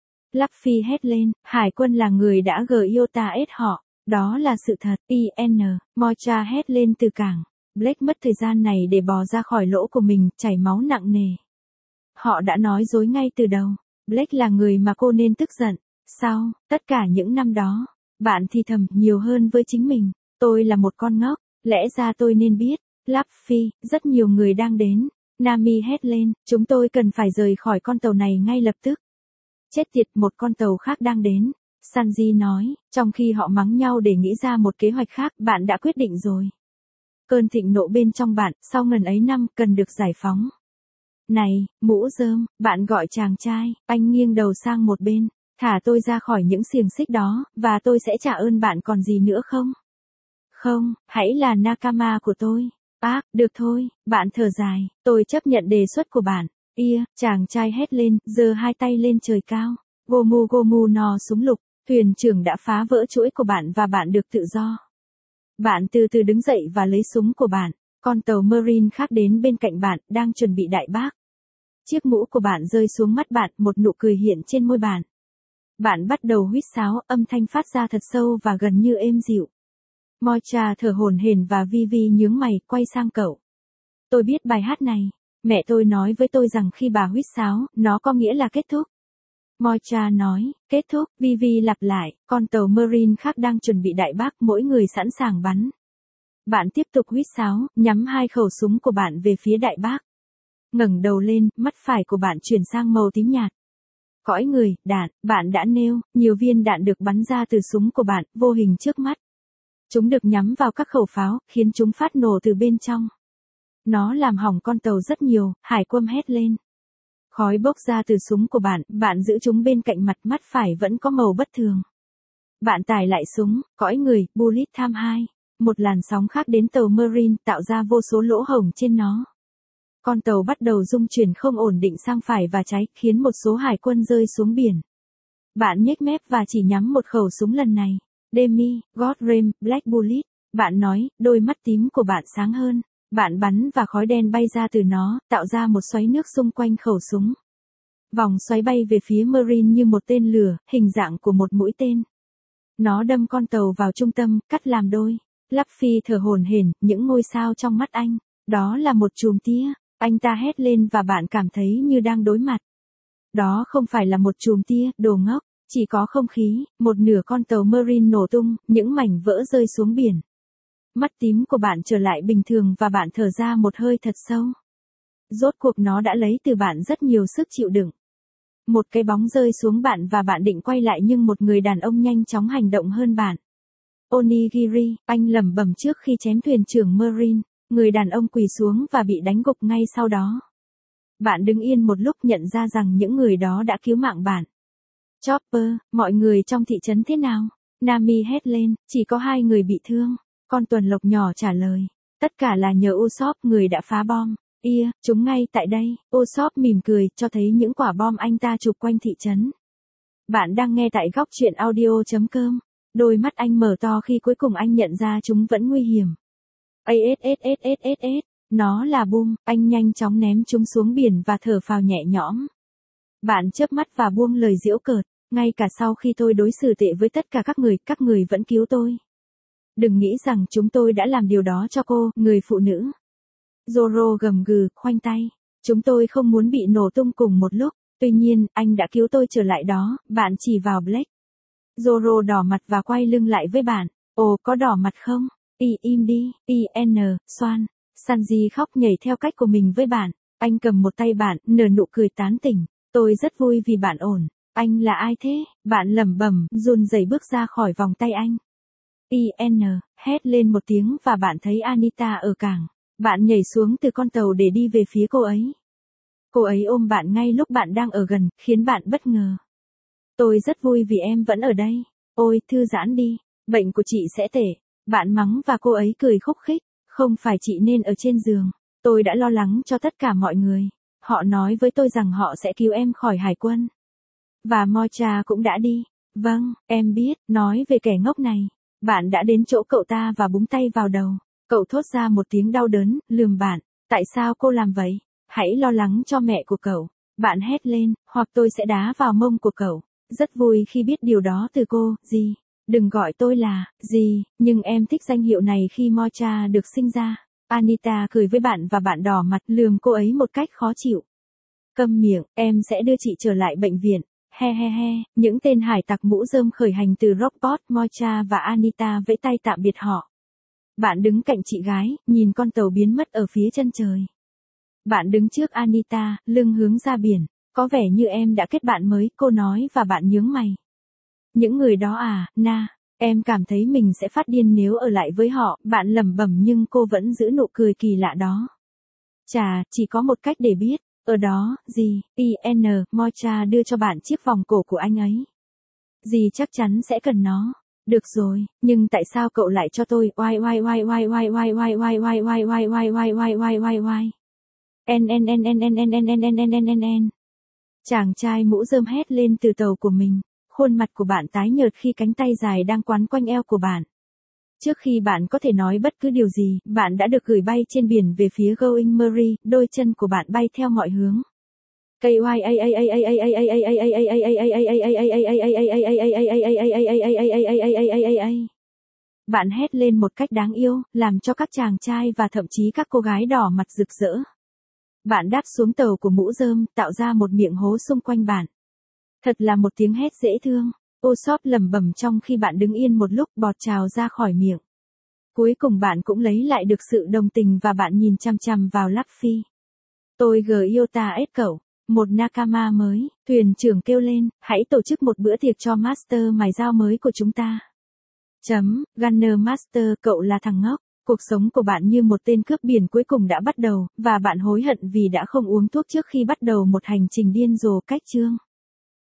Luffy hét lên, hải quân là người đã Giota ết họ. Đó là sự thật. i en Moira hét lên từ cảng. Blake mất thời gian này để bò ra khỏi lỗ của mình, chảy máu nặng nề. Họ đã nói dối ngay từ đầu. Blake là người mà cô nên tức giận. Sau, tất cả những năm đó, bạn thì thầm nhiều hơn với chính mình. Tôi là một con ngốc, lẽ ra tôi nên biết. Luffy, rất nhiều người đang đến. Nami hét lên, chúng tôi cần phải rời khỏi con tàu này ngay lập tức. Chết tiệt, một con tàu khác đang đến. Sanji nói, trong khi họ mắng nhau để nghĩ ra một kế hoạch khác, bạn đã quyết định rồi. Cơn thịnh nộ bên trong bạn, sau ngần ấy năm, cần được giải phóng. Này, mũ rơm, bạn gọi chàng trai, anh nghiêng đầu sang một bên. Thả tôi ra khỏi những xiềng xích đó, và tôi sẽ trả ơn bạn còn gì nữa không? Không, hãy là Nakama của tôi. Ác, được thôi, bạn thở dài, tôi chấp nhận đề xuất của bạn. Ia, chàng trai hét lên, giơ hai tay lên trời cao. Gomu Gomu no súng lục, thuyền trưởng đã phá vỡ chuỗi của bạn và bạn được tự do. Bạn từ từ đứng dậy và lấy súng của bạn. Con tàu Marine khác đến bên cạnh bạn, đang chuẩn bị đại bác. Chiếc mũ của bạn rơi xuống mắt bạn, một nụ cười hiện trên môi bạn. Bạn bắt đầu huýt sáo, âm thanh phát ra thật sâu và gần như êm dịu. Mocha thở hổn hển và Vivi nhướng mày, quay sang cậu. Tôi biết bài hát này. Mẹ tôi nói với tôi rằng khi bà huýt sáo, nó có nghĩa là kết thúc. Mocha nói, kết thúc, Vivi lặp lại, con tàu Marine khác đang chuẩn bị đại bác, mỗi người sẵn sàng bắn. Bạn tiếp tục huýt sáo, nhắm hai khẩu súng của bạn về phía đại bác. Ngẩng đầu lên, mắt phải của bạn chuyển sang màu tím nhạt. Cõi người, đạn, bạn đã nêu, nhiều viên đạn được bắn ra từ súng của bạn, vô hình trước mắt. Chúng được nhắm vào các khẩu pháo, khiến chúng phát nổ từ bên trong. Nó làm hỏng con tàu rất nhiều, hải quân hét lên. Khói bốc ra từ súng của bạn, bạn giữ chúng bên cạnh mặt, mắt phải vẫn có màu bất thường. Bạn tải lại súng, cõi người, bullet time hai. Một làn sóng khác đến tàu Marine, tạo ra vô số lỗ hổng trên nó. Con tàu bắt đầu rung chuyển không ổn định sang phải và trái, khiến một số hải quân rơi xuống biển. Bạn nhếch mép và chỉ nhắm một khẩu súng lần này. Demi, Godrem, Black Bullet. Bạn nói, đôi mắt tím của bạn sáng hơn. Bạn bắn và khói đen bay ra từ nó, tạo ra một xoáy nước xung quanh khẩu súng. Vòng xoáy bay về phía Marine như một tên lửa, hình dạng của một mũi tên. Nó đâm con tàu vào trung tâm, cắt làm đôi. Luffy thở hổn hển, những ngôi sao trong mắt anh. Đó là một chùm tia. Anh ta hét lên và bạn cảm thấy như đang đối mặt. Đó không phải là một chùm tia, đồ ngốc. Chỉ có không khí, một nửa con tàu Marine nổ tung, những mảnh vỡ rơi xuống biển. Mắt tím của bạn trở lại bình thường và bạn thở ra một hơi thật sâu. Rốt cuộc nó đã lấy từ bạn rất nhiều sức chịu đựng. Một cái bóng rơi xuống bạn và bạn định quay lại nhưng một người đàn ông nhanh chóng hành động hơn bạn. Onigiri, anh lẩm bẩm trước khi chém thuyền trưởng Marine. Người đàn ông quỳ xuống và bị đánh gục ngay sau đó. Bạn đứng yên một lúc nhận ra rằng những người đó đã cứu mạng bạn. Chopper, mọi người trong thị trấn thế nào? Nami hét lên, chỉ có hai người bị thương. Con tuần lộc nhỏ trả lời. Tất cả là nhờ Usopp, người đã phá bom. Ia, chúng ngay tại đây. Usopp mỉm cười, cho thấy những quả bom anh ta chụp quanh thị trấn. Bạn đang nghe tại góc truyện audio chấm com. Đôi mắt anh mở to khi cuối cùng anh nhận ra chúng vẫn nguy hiểm. Asssssss, nó là boom, anh nhanh chóng ném chúng xuống biển và thở phào nhẹ nhõm. Bạn chớp mắt và buông lời giễu cợt, ngay cả sau khi tôi đối xử tệ với tất cả các người, các người vẫn cứu tôi. Đừng nghĩ rằng chúng tôi đã làm điều đó cho cô, người phụ nữ. Zoro gầm gừ, khoanh tay. Chúng tôi không muốn bị nổ tung cùng một lúc, tuy nhiên, anh đã cứu tôi trở lại đó, bạn chỉ vào Black. Zoro đỏ mặt và quay lưng lại với bạn. Ồ, có đỏ mặt không? Y im đi, I N, xoan. Sanji khóc nhảy theo cách của mình với bạn. Anh cầm một tay bạn, nở nụ cười tán tỉnh. Tôi rất vui vì bạn ổn. Anh là ai thế? Bạn lẩm bẩm, run rẩy bước ra khỏi vòng tay anh. I N, hét lên một tiếng và bạn thấy Anita ở cảng. Bạn nhảy xuống từ con tàu để đi về phía cô ấy. Cô ấy ôm bạn ngay lúc bạn đang ở gần, khiến bạn bất ngờ. Tôi rất vui vì em vẫn ở đây. Ôi, thư giãn đi. Bệnh của chị sẽ tệ. Bạn mắng và cô ấy cười khúc khích. Không phải chị nên ở trên giường. Tôi đã lo lắng cho tất cả mọi người. Họ nói với tôi rằng họ sẽ cứu em khỏi hải quân. Và Mocha cũng đã đi. Vâng, em biết, nói về kẻ ngốc này. Bạn đã đến chỗ cậu ta và búng tay vào đầu. Cậu thốt ra một tiếng đau đớn, lườm bạn. Tại sao cô làm vậy? Hãy lo lắng cho mẹ của cậu. Bạn hét lên, hoặc tôi sẽ đá vào mông của cậu. Rất vui khi biết điều đó từ cô, gì? Đừng gọi tôi là, gì, nhưng em thích danh hiệu này khi Mocha được sinh ra. Anita cười với bạn và bạn đỏ mặt lườm cô ấy một cách khó chịu. Câm miệng, em sẽ đưa chị trở lại bệnh viện. He he he, những tên hải tặc mũ rơm khởi hành từ Rockport, Mocha và Anita vẫy tay tạm biệt họ. Bạn đứng cạnh chị gái, nhìn con tàu biến mất ở phía chân trời. Bạn đứng trước Anita, lưng hướng ra biển. Có vẻ như em đã kết bạn mới, cô nói và bạn nhướng mày. Những người đó à, na, em cảm thấy mình sẽ phát điên nếu ở lại với họ, bạn lẩm bẩm nhưng cô vẫn giữ nụ cười kỳ lạ đó. Chà, chỉ có một cách để biết, ở đó, gì, I N, Mocha đưa cho bạn chiếc vòng cổ của anh ấy. Dì chắc chắn sẽ cần nó. Được rồi, nhưng tại sao cậu lại cho tôi? Oai oai oai oai oai oai oai oai oai oai oai oai oai oai oai oai oai. En en en en en en en en en en en en en. Chàng trai mũ rơm hét lên từ tàu của mình, khuôn mặt của bạn tái nhợt khi cánh tay dài đang quấn quanh eo của bạn. Trước khi bạn có thể nói bất cứ điều gì, bạn đã được gửi bay trên biển về phía Going Merry, đôi chân của bạn bay theo mọi hướng. Bạn hét lên một cách đáng yêu, làm cho các chàng trai và thậm chí các cô gái đỏ mặt rực rỡ. Bạn đáp xuống tàu của mũ rơm, tạo ra một miệng hố xung quanh bạn. Thật là một tiếng hét dễ thương. Usopp lẩm bẩm trong khi bạn đứng yên một lúc, bọt trào ra khỏi miệng. Cuối cùng bạn cũng lấy lại được sự đồng tình và bạn nhìn chằm chằm vào Luffy. Tôi Gyota ết cậu. Một Nakama mới, thuyền trưởng kêu lên, hãy tổ chức một bữa tiệc cho Master mài dao mới của chúng ta. Chấm, Gunner Master, cậu là thằng ngốc. Cuộc sống của bạn như một tên cướp biển cuối cùng đã bắt đầu, và bạn hối hận vì đã không uống thuốc trước khi bắt đầu một hành trình điên rồ cách chương.